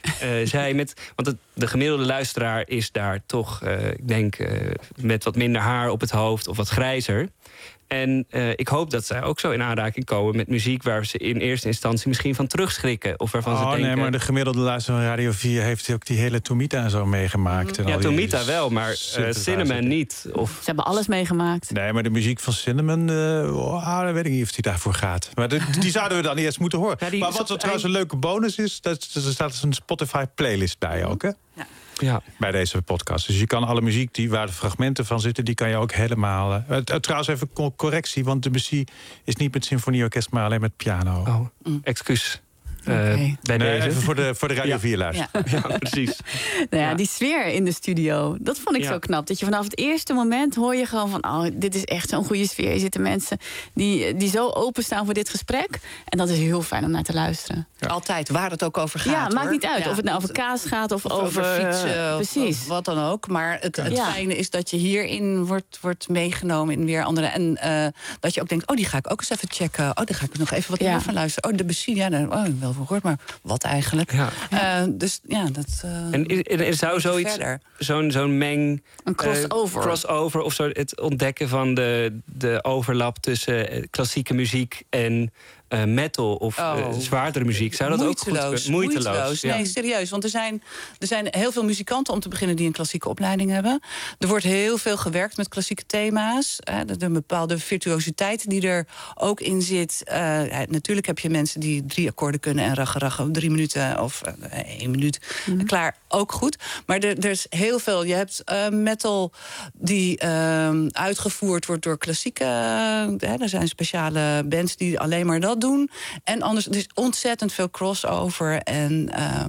want de gemiddelde luisteraar is daar toch, ik denk, met wat minder haar op het hoofd of wat grijzer. En ik hoop dat zij ook zo in aanraking komen met muziek waar ze in eerste instantie misschien van terugschrikken. Of waarvan ze denken...
nee, maar de gemiddelde luisteraar van Radio 4 heeft ook die hele Tomita en zo meegemaakt. En
Tomita wel, maar Cinnamon niet.
Ze hebben alles meegemaakt.
Nee, maar de muziek van Cinnamon, dan weet ik niet of die daarvoor gaat. Maar die zouden we dan eerst moeten horen. Maar wat trouwens een leuke bonus is, er staat een Spotify playlist bij ook, hè?
Ja.
Bij deze podcast. Dus je kan alle muziek waar de fragmenten van zitten, die kan je ook helemaal... trouwens even correctie, want de muziek is niet met symfonieorkest, maar alleen met piano.
Excuus.
Bij
deze. Even voor de Radio 4-luister.
Ja, precies.
Die sfeer in de studio, dat vond ik zo knap. Dat je vanaf het eerste moment hoor je gewoon van... dit is echt zo'n goede sfeer. Er zitten mensen die zo openstaan voor dit gesprek. En dat is heel fijn om naar te luisteren.
Ja. Altijd, waar het ook over gaat.
Ja, maakt niet uit. Of het nou over kaas gaat of over
fietsen. Of wat dan ook. Maar het fijne is dat je hierin wordt meegenomen in weer andere... En dat je ook denkt, die ga ik ook eens even checken. Daar ga ik nog even wat meer van luisteren. De Bussy, wel gehoord, maar wat eigenlijk? Ja. Dus ja, dat...
en zou zoiets, zo'n meng...
Een
crossover of zo, het ontdekken van de overlap tussen klassieke muziek en metal of zwaardere muziek. Zou dat ook goed
moeiteloos. Ja. Nee, serieus. Want er zijn heel veel muzikanten om te beginnen die een klassieke opleiding hebben. Er wordt heel veel gewerkt met klassieke thema's. Een bepaalde virtuositeit die er ook in zit. Natuurlijk heb je mensen die 3 akkoorden kunnen en raggen 3 minuten of 1 minuut. Klaar, ook goed. Maar er is heel veel. Je hebt metal die uitgevoerd wordt door klassieke... er zijn speciale bands die alleen maar dat doen. En anders, er is ontzettend veel crossover. En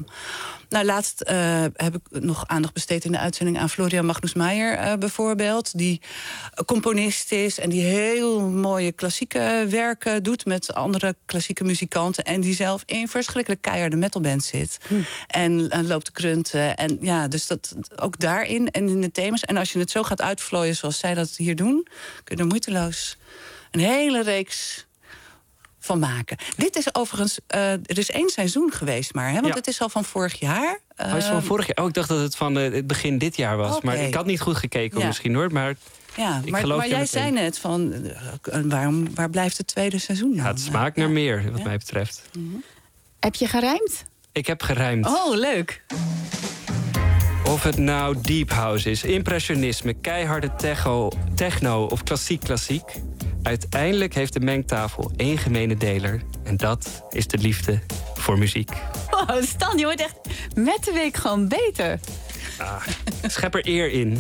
laatst heb ik nog aandacht besteed in de uitzending aan Florian Magnus Meijer bijvoorbeeld. Die componist is en die heel mooie klassieke werken doet met andere klassieke muzikanten. En die zelf in verschrikkelijk keiharde metalband zit. En loopt te krunten. En ja, dus dat ook daarin en in de thema's. En als je het zo gaat uitvlooien zoals zij dat hier doen, kun je er moeiteloos een hele reeks van maken. Dit is overigens... er is 1 seizoen geweest maar, hè? Want het is al van vorig jaar.
Is van vorig jaar? Ik dacht dat het van het begin dit jaar was. Okay. Maar ik had niet goed gekeken misschien hoor. Maar
maar jij zei net van... waar blijft het 2e seizoen dan?
Het smaakt naar meer, wat mij betreft.
Heb je gerijmd?
Ik heb gerijmd.
Oh, leuk.
Of het nou deep house is, impressionisme, keiharde techno of klassiek. Uiteindelijk heeft de mengtafel 1 gemene deler. En dat is de liefde voor muziek.
Wow, Stan, je wordt echt met de week gewoon beter.
Schep er eer in.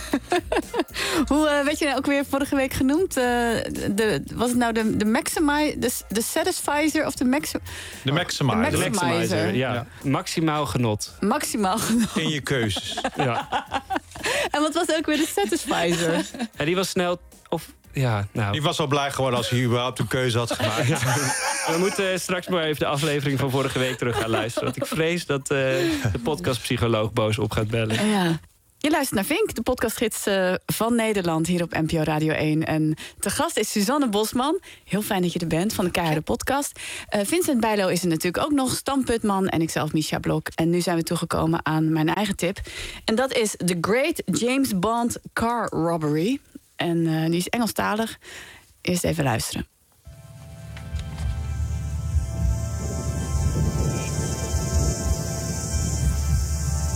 Hoe werd je nou ook weer vorige week genoemd? Was het nou de maximizer, de satisfizer of de maximizer?
De maximizer,
ja. Maximaal genot.
Maximaal genot.
In je keuzes.
Ja.
En wat was ook weer de satisfizer?
Ja, die was snel...
Die was al blij gewoon als hij überhaupt een keuze had gemaakt.
We moeten straks maar even de aflevering van vorige week terug gaan luisteren. Want ik vrees dat de podcastpsycholoog boos op gaat bellen.
Ja. Je luistert naar Vink, de podcastgids van Nederland hier op NPO Radio 1. En te gast is Suzanne Bosman. Heel fijn dat je er bent, van de Keiharde Podcast. Vincent Bijlo is er natuurlijk ook nog, Stan Putman en ikzelf, Misha Blok. En nu zijn we toegekomen aan mijn eigen tip. En dat is The Great James Bond Car Robbery. En die is Engelstalig. Eerst even luisteren.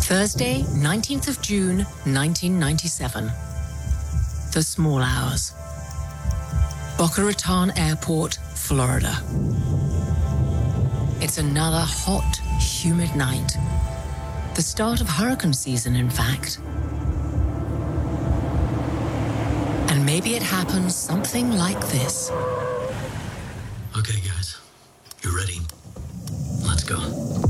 Thursday, 19th of June, 1997. The small hours. Boca Raton Airport, Florida. It's another hot, humid night. The start of hurricane season, in fact. And maybe it happens something like this.
Okay, guys. You ready? Let's go.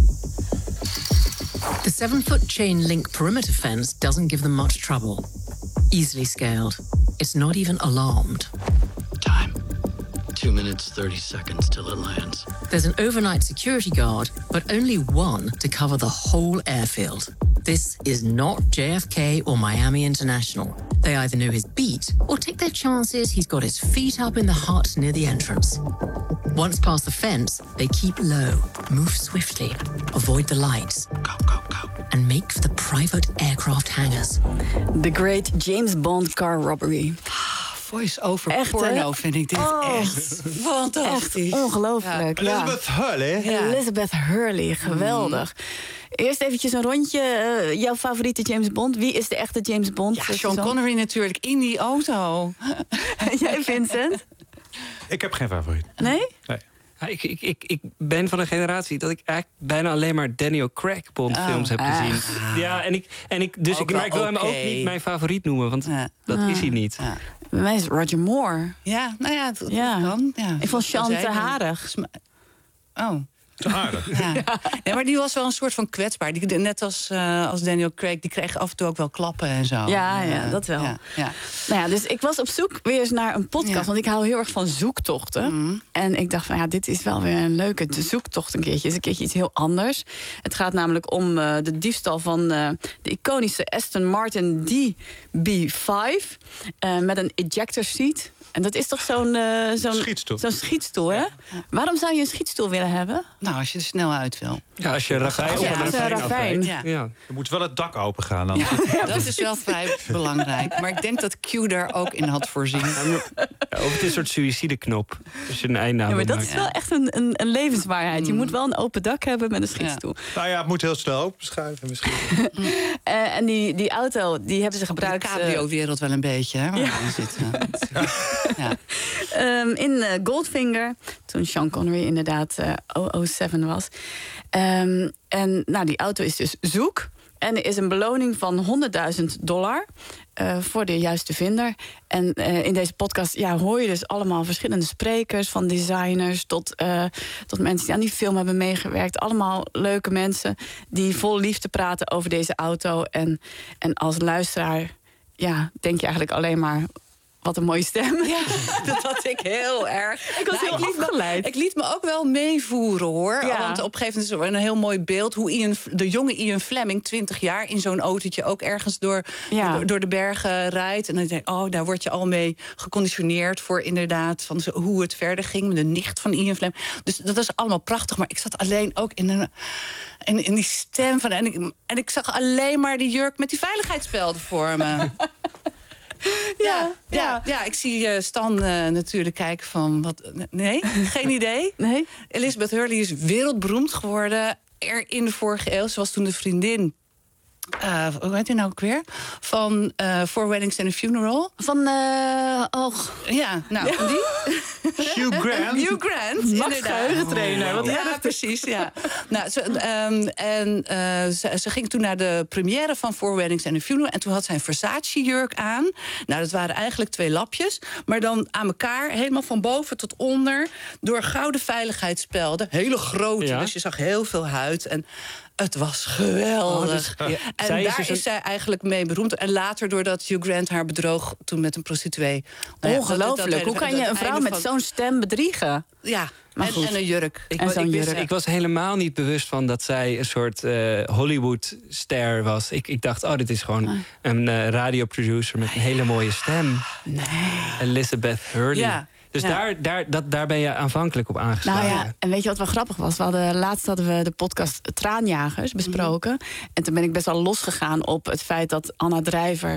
The 7-foot chain link perimeter fence doesn't give them much trouble. Easily scaled. It's not even alarmed.
Time. 2 minutes, 30 seconds till it lands.
There's an overnight security guard, but only one to cover the whole airfield. This is not JFK or Miami International. They either know his beat or take their chances he's got his feet up in the hut near the entrance. Once past the fence, they keep low, move swiftly, avoid the lights, and make for the private aircraft hangars.
The Great James Bond Car Robbery.
Voice-over
echt,
porno vind ik dit echt fantastisch.
Echt ongelooflijk.
Ja. Elizabeth Hurley.
Ja. Elizabeth Hurley, geweldig. Eerst eventjes een rondje. Jouw favoriete James Bond. Wie is de echte James Bond?
Ja, Sean Connery natuurlijk, in die auto.
Jij, Vincent?
Ik heb geen favoriet.
Nee?
Nee.
Ja, ik ben van een generatie dat ik eigenlijk bijna alleen maar Daniel Craig Bond-films heb gezien. Ja, maar ik wil hem ook niet mijn favoriet noemen, want dat is hij niet.
Ja. Bij mij is Roger Moore.
Ja, nou ja, dat kan. Ja.
Ik vond Sean te harig.
Oh.
Te aardig.
Ja, maar die was wel een soort van kwetsbaar. Net als Daniel Craig, die kreeg af en toe ook wel klappen en zo.
Ja, dat wel.
Ja.
Nou ja, dus ik was op zoek weer eens naar een podcast. Want ik hou heel erg van zoektochten. En ik dacht van, dit is wel weer een leuke zoektocht een keertje. Het is een keertje iets heel anders. Het gaat namelijk om de diefstal van de iconische Aston Martin DB5. Met een ejector seat. En dat is toch zo'n
schietstoel.
Zo'n schietstoel, hè? Ja. Waarom zou je een schietstoel willen hebben?
Nou, als je er snel uit wil.
Ja, als je ravijn
Je moet wel het dak open gaan. Dan.
Ja, dat is wel vrij belangrijk. Maar ik denk dat Q daar ook in had voorzien.
Of het is een soort suïcideknop. Als je een einde aan
maar dat is wel echt een levenswaarheid. Je moet wel een open dak hebben met een schietstoel.
Ja. Nou ja, het moet heel snel openschuiven misschien.
En die auto, die hebben ze gebruikt.
De cabrio-wereld wel een beetje, hè?
In Goldfinger, toen Sean Connery inderdaad 007 was. En die auto is dus zoek. En er is een beloning van $100.000 voor de juiste vinder. En in deze podcast hoor je dus allemaal verschillende sprekers, van designers tot mensen die aan die film hebben meegewerkt. Allemaal leuke mensen die vol liefde praten over deze auto. En als luisteraar denk je eigenlijk alleen maar, wat een mooie stem.
Ja, dat had ik heel erg.
Ik was heel afgeleid.
Ik liet me ook wel meevoeren, hoor.
Ja.
Want op een gegeven moment is er een heel mooi beeld hoe de jonge Ian Fleming, 20 jaar, in zo'n autootje ook ergens door de bergen rijdt. En dan denk ik, daar word je al mee geconditioneerd voor inderdaad van hoe het verder ging met de nicht van Ian Fleming. Dus dat is allemaal prachtig. Maar ik zat alleen ook in die stem van. En ik zag alleen maar die jurk met die veiligheidsspelden voor me. Ja, ik zie Stan natuurlijk kijken van, wat? Nee, geen idee.
Nee.
Elizabeth Hurley is wereldberoemd geworden in de vorige eeuw. Ze was toen de vriendin, hoe heet hij nou ook weer? Van Four Weddings and a Funeral.
Van,
van die?
Hugh Grant.
Hugh Grant,
geheugentrainer.
Precies, ja. Nou, ze ging toen naar de première van Four Weddings and a Funeral. En toen had zij een Versace-jurk aan. Nou, dat waren eigenlijk 2 lapjes. Maar dan aan elkaar, helemaal van boven tot onder, door gouden veiligheidsspelden. Hele grote, dus je zag heel veel huid. En het was geweldig. En daar is zij eigenlijk mee beroemd. En later doordat Hugh Grant haar bedroog toen met een prostituee.
Ongelooflijk. Hoe kan je een vrouw met zo'n stem bedriegen?
Ja, en een jurk.
Ik was helemaal niet bewust van dat zij een soort Hollywood-ster was. Ik dacht, dit is gewoon een radioproducer met een hele mooie stem.
Nee.
Elizabeth Hurley.
Ja.
Dus daar ben je aanvankelijk op aangeslagen.
Nou ja, en weet je wat wel grappig was? Laatst hadden we de podcast Traanjagers besproken. En toen ben ik best wel losgegaan op het feit dat Anna Drijver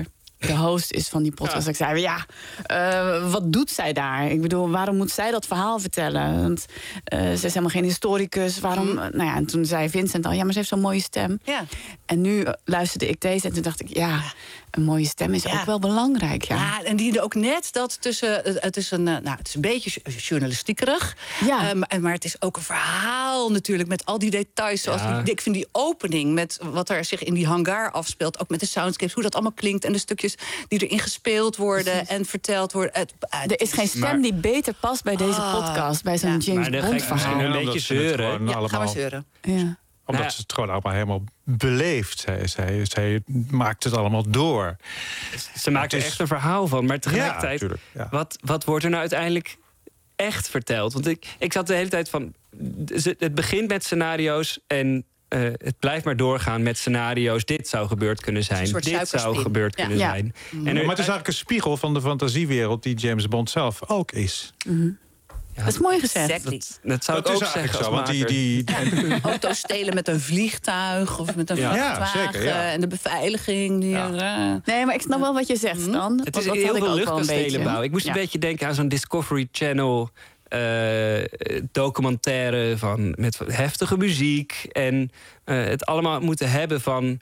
de host is van die podcast. Ik zei, wat doet zij daar? Ik bedoel, waarom moet zij dat verhaal vertellen? Want ze is helemaal geen historicus. Waarom? En toen zei Vincent al, maar ze heeft zo'n mooie stem. Ja. En nu luisterde ik deze en toen dacht ik, een mooie stem is ook wel belangrijk.
Ja, en die ook net dat tussen... Het is een beetje journalistiekerig. Ja. Maar het is ook een verhaal natuurlijk met al die details. Zoals ik vind die opening met wat er zich in die hangar afspeelt. Ook met de soundscapes, hoe dat allemaal klinkt. En de stukjes die erin gespeeld worden en verteld worden.
Er is geen stem die beter past bij deze podcast. Bij zo'n James Bond verhaal.
Een beetje zeuren.
Gaan we zeuren.
Ja.
Omdat ze het gewoon allemaal helemaal beleeft. Zij maakt het allemaal door.
Ze maakt er echt een verhaal van. Maar tegelijkertijd, wat wordt er nou uiteindelijk echt verteld? Want ik zat de hele tijd van... Het begint met scenario's en het blijft maar doorgaan met scenario's. Dit zou gebeurd kunnen zijn. Dit zou gebeurd kunnen zijn.
Maar het is eigenlijk een spiegel van de fantasiewereld die James Bond zelf ook is.
Mm-hmm. Ja, dat is mooi gezegd.
Dat zou ik ook zeggen.
Zo, want die
auto's stelen met een vliegtuig of met een vrachtwagen en de beveiliging.
Nee, maar ik snap wel wat je zegt dan.
Het is heel veel luchtkastelenbouw. Ik moest een beetje denken aan zo'n Discovery Channel documentaire met heftige muziek en het allemaal moeten hebben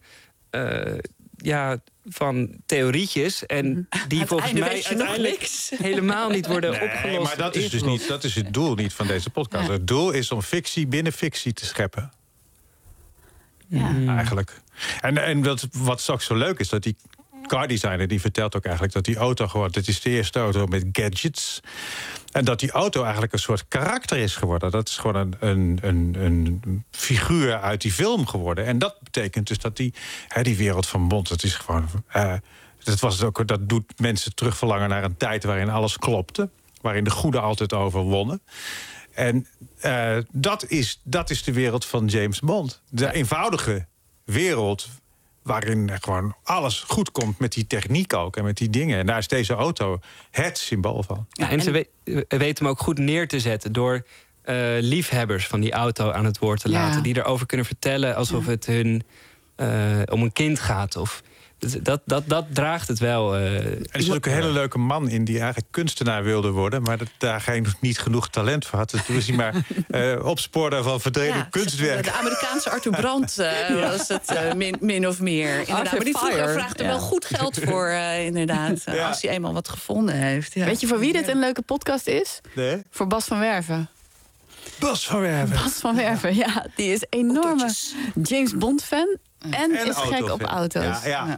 van theorietjes en die volgens mij uiteindelijk helemaal niet worden opgelost.
Maar dat is dus niet, dat is het doel niet van deze podcast. Het doel is om fictie binnen fictie te scheppen. Eigenlijk. En wat ook zo leuk is, dat die car designer die vertelt ook eigenlijk dat die auto gewoon, dat is de eerste auto met gadgets. En dat die auto eigenlijk een soort karakter is geworden. Dat is gewoon een figuur uit die film geworden. En dat betekent dus dat die wereld van Bond, dat is gewoon... dat doet mensen terugverlangen naar een tijd waarin alles klopte. Waarin de goede altijd overwonnen. En dat is de wereld van James Bond. De eenvoudige wereld waarin gewoon alles goed komt met die techniek ook en met die dingen. En daar is deze auto het symbool van.
Ja, en ze weten hem ook goed neer te zetten door liefhebbers van die auto aan het woord te laten. Die erover kunnen vertellen alsof het hun om een kind gaat. Of dat draagt het wel.
Er is ook een hele leuke man in die eigenlijk kunstenaar wilde worden, maar daar niet genoeg talent voor had. Dus toen is hij maar opsporen van verdwenen kunstwerk.
De Amerikaanse Arthur Brandt was het min of meer. Inderdaad. Maar die vroeger vraagt er wel goed geld voor, inderdaad. Als hij eenmaal wat gevonden heeft. Ja.
Weet je voor wie dit een leuke podcast is?
Nee?
Voor Bas van Werven.
Bas van Werven.
Bas van Werven, ja. Die is enorme James Bond fan. En is gek op auto's.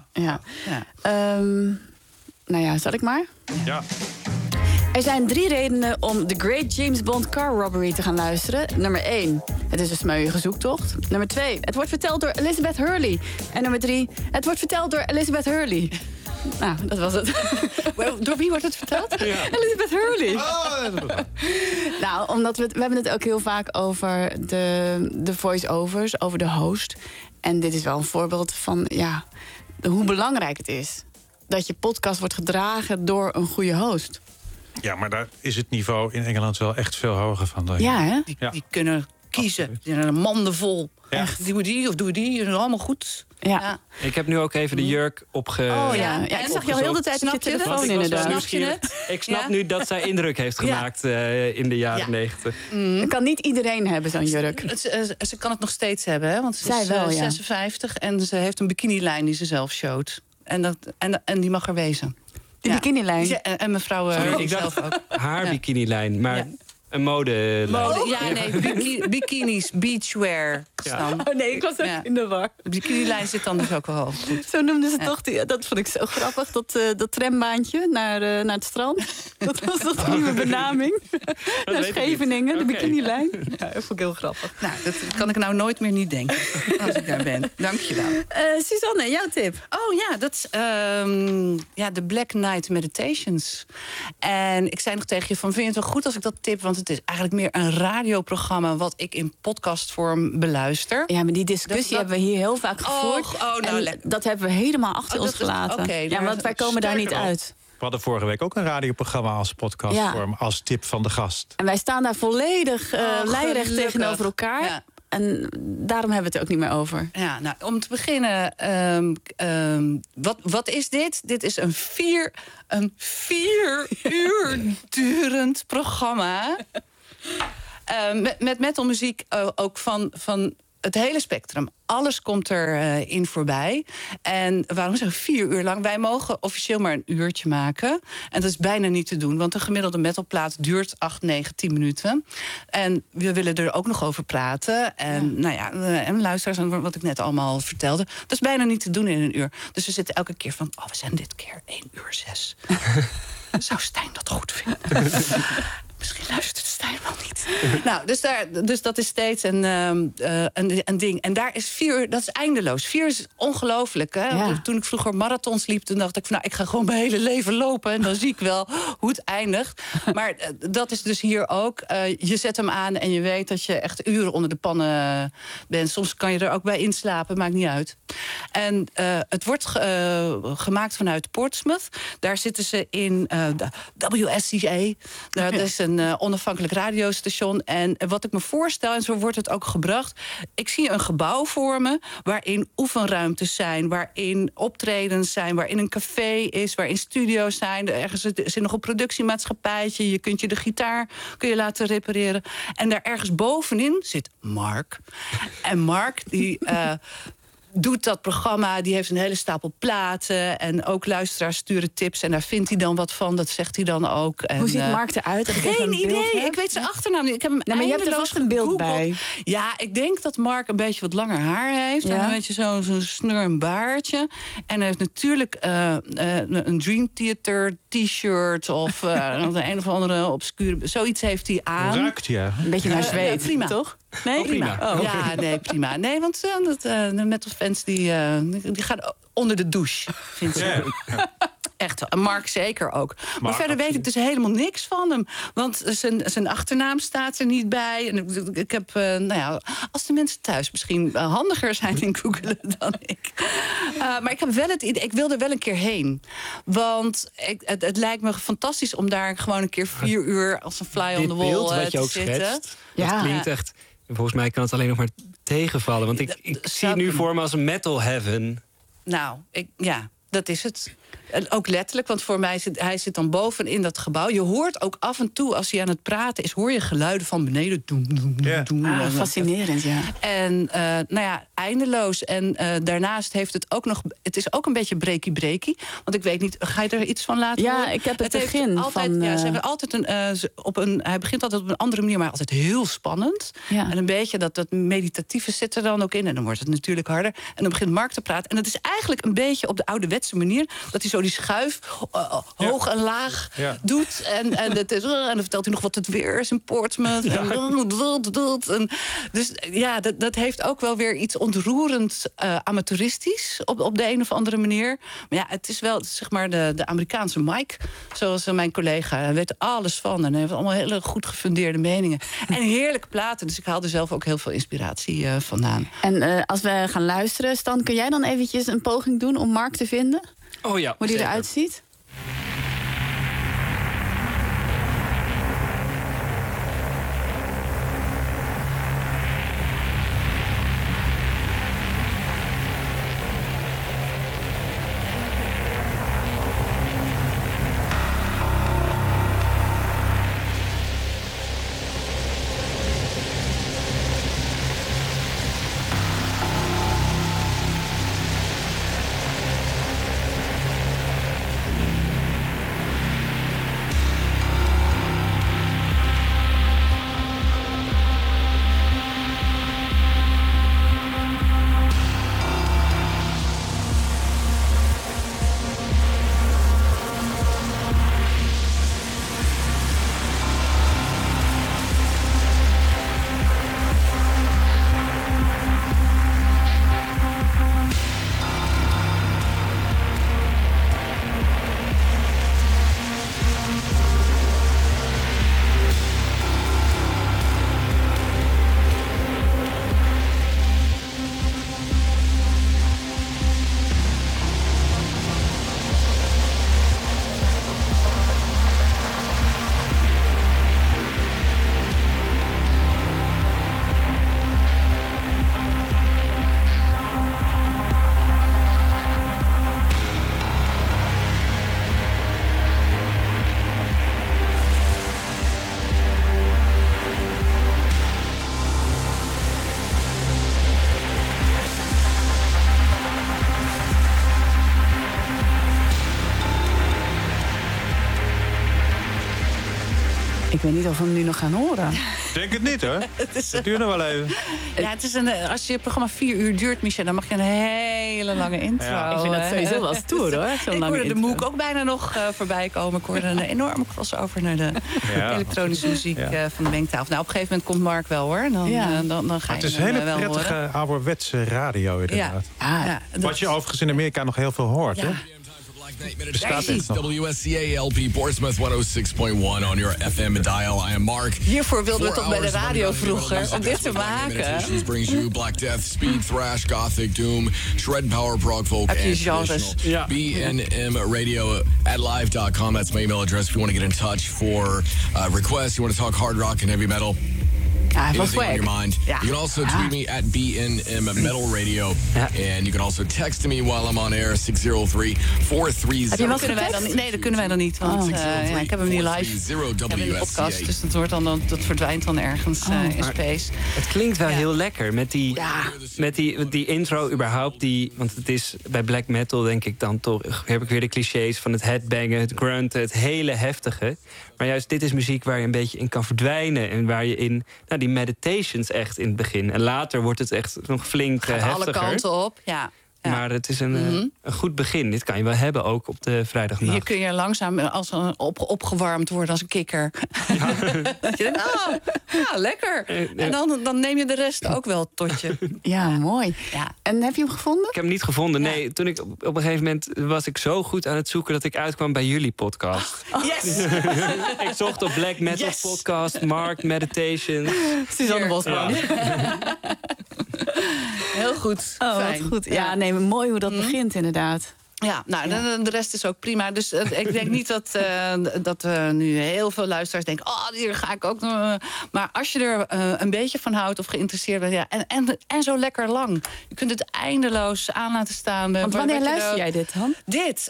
Zal ik maar?
Ja.
Er zijn 3 redenen om The Great James Bond Car Robbery te gaan luisteren. Nummer 1, het is een smeuïge zoektocht. Nummer 2, het wordt verteld door Elizabeth Hurley. En nummer 3, het wordt verteld door Elizabeth Hurley. Nou, dat was het.
Door wie wordt het verteld?
Elizabeth Hurley. Nou, omdat we hebben het ook heel vaak over de voice-overs, over de host. En dit is wel een voorbeeld van hoe belangrijk het is dat je podcast wordt gedragen door een goede host.
Ja, maar daar is het niveau in Engeland wel echt veel hoger van.
Die kunnen kiezen. Die zijn een mandenvol. Echt, doe die of doe die, allemaal goed.
Ja.
Ik heb nu ook even de jurk
ik zag je al heel de tijd op je telefoon inderdaad.
Ik snap nu dat zij indruk heeft gemaakt in de jaren 90.
Dat kan niet iedereen hebben, zo'n jurk.
Ze kan het nog steeds hebben, hè? Want ze is 56 en ze heeft een bikinilijn die ze zelf showt. En die mag er wezen.
Die bikinilijn?
En mevrouw zelf ook.
Haar bikinilijn, maar... Een mode.
Bikinis, beachwear.
Oh nee, ik was ook in de war.
De bikinilijn zit dan dus ook wel goed.
Zo noemden ze toch, dat vond ik zo grappig, dat trambaantje naar het strand. Dat was toch de nieuwe benaming? Naar Scheveningen, de bikinilijn. Ja, dat vond ik heel grappig.
Nou, dat kan ik nou nooit meer niet denken, als ik daar ben. Dank je wel.
Suzanne, jouw tip?
Oh ja, dat is de Black Knight Meditations. En ik zei nog tegen je van, vind je het wel goed als ik dat tip? Want het is eigenlijk meer een radioprogramma wat ik in podcastvorm beluister.
Ja, maar die discussie hebben we hier heel vaak gevoerd. Dat hebben we helemaal achter ons gelaten. Want wij komen daar niet uit.
We hadden vorige week ook een radioprogramma als podcastvorm, als tip van de gast.
En wij staan daar volledig lijnrecht tegenover elkaar. Ja. En daarom hebben we het er ook niet meer over.
Ja, nou, om te beginnen, wat is dit? Dit is een 4 uur durend programma. Met metalmuziek ook van het hele spectrum. Alles komt erin voorbij. En waarom zeggen we 4 uur lang? Wij mogen officieel maar een uurtje maken. En dat is bijna niet te doen. Want een gemiddelde metalplaat duurt 8, 9, 10 minuten. En we willen er ook nog over praten. En, en luisteraars, wat ik net allemaal vertelde. Dat is bijna niet te doen in een uur. Dus we zitten elke keer van... we zijn dit keer 1 uur 6. Zou Stijn dat goed vinden? Misschien luistert Stijn wel niet. Nou, dus dat is steeds een ding. En daar is 4 uur, dat is eindeloos. 4 is ongelooflijk. Ja. Toen ik vroeger marathons liep, toen dacht ik van... ik ga gewoon mijn hele leven lopen en dan zie ik wel hoe het eindigt. Maar dat is dus hier ook. Je zet hem aan en je weet dat je echt uren onder de pannen bent. Soms kan je er ook bij inslapen, maakt niet uit. En het wordt gemaakt vanuit Portsmouth. Daar zitten ze in de WSCA. Dat is een onafhankelijk radiostation. En wat ik me voorstel, en zo wordt het ook gebracht... ik zie een gebouw voor me waarin oefenruimtes zijn... waarin optredens zijn, waarin een café is... waarin studio's zijn. Ergens zit nog een productiemaatschappijtje. Je kunt je de gitaar laten repareren. En daar ergens bovenin zit Mark. En Mark, die... doet dat programma, die heeft een hele stapel platen... en ook luisteraars sturen tips en daar vindt hij dan wat van. Dat zegt hij dan ook. En,
hoe ziet Mark eruit?
Geen idee, ik weet zijn achternaam niet. Ik heb hem
maar je hebt er vast een beeld bij.
Ja, ik denk dat Mark een beetje wat langer haar heeft. Ja. En een beetje zo'n snur en baardje. En hij heeft natuurlijk een Dream Theater t-shirt... of een of andere obscure... Zoiets heeft hij aan.
Ruikt, ja.
Een beetje naar zweet,
prima.
toch?
Nee,
prima.
Ja, nee, prima. Nee, want de metalfans die gaan onder de douche, vindt ze. Ja. Echt, Mark zeker ook. Maar verder weet ik dus helemaal niks van hem. Want zijn achternaam staat er niet bij. En ik heb, als de mensen thuis misschien handiger zijn in googelen dan ik. Maar ik heb wel het idee, ik wil er wel een keer heen. Want het lijkt me fantastisch om daar gewoon een keer 4 uur... als een fly on the wall
beeld, wat je ook
zitten.
Schetst, dat klinkt echt... Volgens mij kan het alleen nog maar tegenvallen. Want ik zie het nu voor me als een metal heaven.
Nou, dat is het. En ook letterlijk, want voor mij hij zit dan boven in dat gebouw. Je hoort ook af en toe, als hij aan het praten is... hoor je geluiden van beneden.
Fascinerend, ja.
En eindeloos. En daarnaast heeft het ook nog... Het is ook een beetje breaky. Want ik weet niet, ga je er iets van laten horen?
Ja, ik heb het begin
altijd,
van...
Ja, ze hebben altijd hij begint altijd op een andere manier, maar altijd heel spannend.
Ja.
En een beetje dat meditatieve zit er dan ook in. En dan wordt het natuurlijk harder. En dan begint Mark te praten. En dat is eigenlijk een beetje op de ouderwetse manier... dat hij zo die schuif hoog en laag doet. En dan vertelt hij nog wat het weer is in Portsmouth. En dus ja, dat heeft ook wel weer iets ontroerend amateuristisch op de een of andere manier. Maar ja, het is wel zeg maar de Amerikaanse Mike, zoals mijn collega. Hij weet alles van en hij heeft allemaal hele goed gefundeerde meningen. En heerlijke platen, dus ik haal er zelf ook heel veel inspiratie vandaan.
En als we gaan luisteren, Stan, kun jij dan eventjes een poging doen om Mark te vinden?
Oh ja,
hoe die
zeker
eruit ziet? Ik weet niet of we hem nu nog gaan horen.
Denk het niet, hoor. Het duurt nog wel even.
Ja, het is als je programma 4 uur duurt, Michel, dan mag je een hele lange intro.
Ja, ik vind dat sowieso wel stoer, hoor.
Ik hoorde de MOOC ook bijna nog voorbij komen. Ik hoorde een enorme crossover naar de elektronische muziek van de Mengtafel. Nou, op een gegeven moment komt Mark wel, hoor. Dan ga je
het is een hele
wel
prettige
horen.
Ouderwetse radio, inderdaad. Wat je overigens in Amerika nog heel veel hoort, hè? Bestaat dit nog?
WSCA-LP Portsmouth 106.1 on your FM dial. I am Mark.
Hiervoor wilden we toch bij de radio vroeger, om dit te maken.
Brings you Black Death, Speed, Thrash, Gothic, Doom, Shred Power, Prog Folk, and
genres.
BNM Radio at live.com. That's my email address if you want to get in touch for requests. You want to talk hard rock and heavy metal. Anything on your mind. You can also tweet me at BNM Metal Radio. And you can also text me while I'm on air, 603-430.
Heb je wat getekst? Nee, dat kunnen wij dan niet. Want ik heb hem niet live. Ik heb hem in de podcast, dus dat verdwijnt dan ergens in space.
Het klinkt wel heel lekker met die intro überhaupt. Want het is bij black metal, denk ik dan toch, heb ik weer de clichés van het headbangen, het grunten, het hele heftige. Maar juist dit is muziek waar je een beetje in kan verdwijnen. En waar je in die meditations echt in het begin. En later wordt het echt nog flink heftiger.
Alle kanten op, ja.
Maar het is een goed begin. Dit kan je wel hebben, ook op de vrijdagnacht.
Hier kun je langzaam opgewarmd worden als een kikker. Ja. Dat je denkt, lekker. En dan neem je de rest ook wel tot je.
Ja, mooi. Ja. En heb je hem gevonden?
Ik heb hem niet gevonden, nee. Toen ik op een gegeven moment was ik zo goed aan het zoeken dat ik uitkwam bij jullie podcast.
Yes!
Ik zocht op Black Metal Podcast, Mark, Meditation.
Suzanne Bosman.
Heel goed.
Fijn. Wat goed. Ja, nee, mooi hoe dat begint inderdaad.
Ja, nou, de rest is ook prima. Dus ik denk niet dat nu heel veel luisteraars denken, hier ga ik ook. Maar als je er een beetje van houdt of geïnteresseerd bent, en zo lekker lang. Je kunt het eindeloos aan laten staan.
Want wanneer luister jij dit dan?
Dit?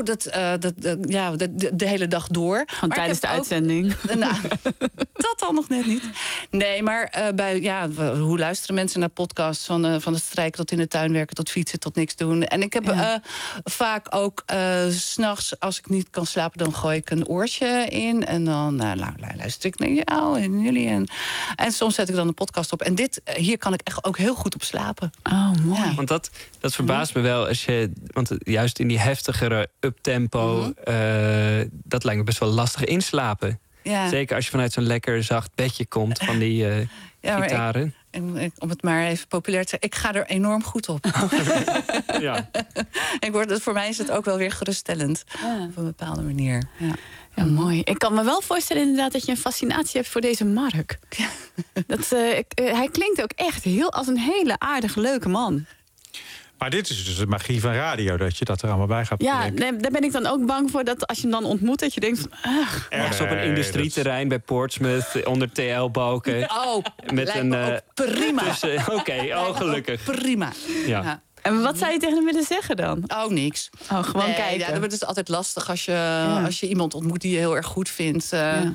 De hele dag door.
Gewoon tijdens de uitzending?
Nou, dat dan nog net niet. Nee, maar hoe luisteren mensen naar podcasts van het strijken tot in de tuin werken, tot fietsen, tot niks doen. En ik heb vaak ook 's nachts, als ik niet kan slapen, dan gooi ik een oortje in. En dan luister ik naar jou en jullie. En soms zet ik dan een podcast op. En hier kan ik echt ook heel goed op slapen.
Oh, mooi. Ja.
Want dat verbaast me wel. Want juist in die heftigere uptempo, dat lijkt me best wel lastig inslapen. Ja. Zeker als je vanuit zo'n lekker zacht bedje komt van die gitaren.
Om het maar even populair te zeggen, ik ga er enorm goed op.
Ja.
Voor mij is het ook wel weer geruststellend. Op een bepaalde manier.
Ja, mooi. Ik kan me wel voorstellen inderdaad dat je een fascinatie hebt voor deze Mark. Hij klinkt ook echt als een hele aardige, leuke man.
Maar dit is dus de magie van radio, dat je dat er allemaal bij gaat.
Ja, daar ben ik dan ook bang voor dat als je hem dan ontmoet, dat je denkt van,
ergens op een industrieterrein bij Portsmouth, onder TL-balken.
Met een
prima.
Gelukkig.
Prima.
Ja.
En wat zou je tegen hem willen zeggen dan?
Oh, niks.
Gewoon kijken.
Ja, dat is altijd lastig als je iemand ontmoet die je heel erg goed vindt.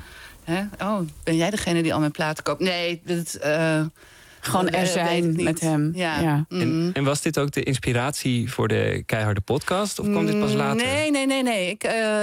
Ben jij degene die al mijn platen koopt? Nee,
gewoon er zijn met hem.
Ja.
En was dit ook de inspiratie voor de keiharde podcast? Of kwam dit pas later?
Nee.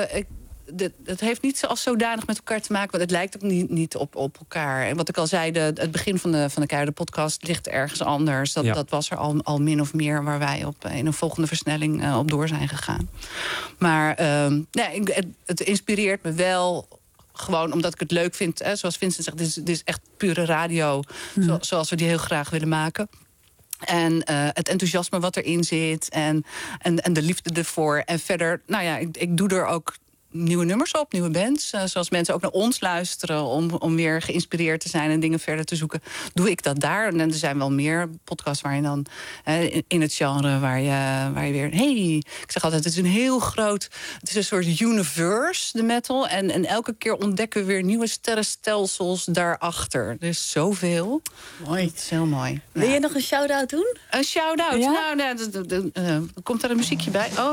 Het heeft niet als zodanig met elkaar te maken, want het lijkt ook niet op elkaar. En wat ik al zei, het begin van de keiharde podcast ligt ergens anders. Dat was er al min of meer waar wij in een volgende versnelling op door zijn gegaan. Maar het inspireert me wel. Gewoon omdat ik het leuk vind. Zoals Vincent zegt, dit is echt pure radio. Zoals we die heel graag willen maken. En het enthousiasme wat erin zit. En de liefde ervoor. En verder, ik doe er ook nieuwe nummers op, nieuwe bands. Zoals mensen ook naar ons luisteren om weer geïnspireerd te zijn en dingen verder te zoeken. Doe ik dat daar. En er zijn wel meer podcasts waar je dan in het genre waar je weer... ik zeg altijd, het is een heel groot... Het is een soort universe, de metal. En elke keer ontdekken we weer nieuwe sterrenstelsels daarachter. Er is zoveel.
Mooi.
Het is heel mooi.
Wil je nog een shout-out doen?
Een shout-out?
Ja?
Komt daar een muziekje bij? Oh...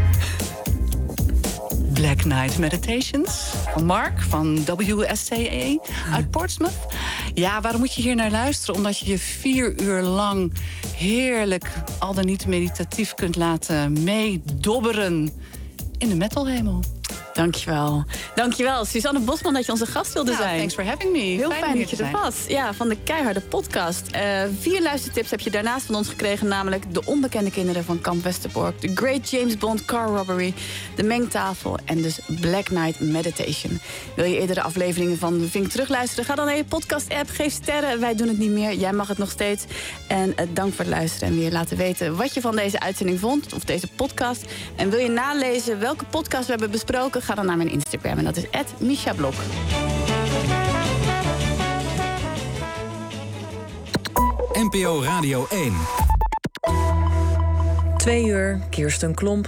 Black Knight Meditations van Mark van WSCA uit Portsmouth. Ja, waarom moet je hier naar luisteren? Omdat je 4 uur lang heerlijk, al dan niet meditatief kunt laten meedobberen in de metalhemel.
Dankjewel, Suzanne Bosman, dat je onze gast wilde zijn.
Thanks for having me.
Heel fijn dat je er was. Ja, van de Keiharde podcast. 4 luistertips heb je daarnaast van ons gekregen, namelijk De Onbekende Kinderen van Kamp Westerbork, The Great James Bond Car Robbery, De Mengtafel en dus Black Knight Meditation. Wil je eerdere afleveringen van Vink terugluisteren? Ga dan naar je podcast-app, geef sterren. Wij doen het niet meer, jij mag het nog steeds. En dank voor het luisteren en weer laten weten wat je van deze uitzending vond, of deze podcast. En wil je nalezen welke podcast we hebben besproken? Ga dan naar mijn Instagram en dat is @MishaBlok.
NPO Radio 1.
2 uur, Kirsten Klomp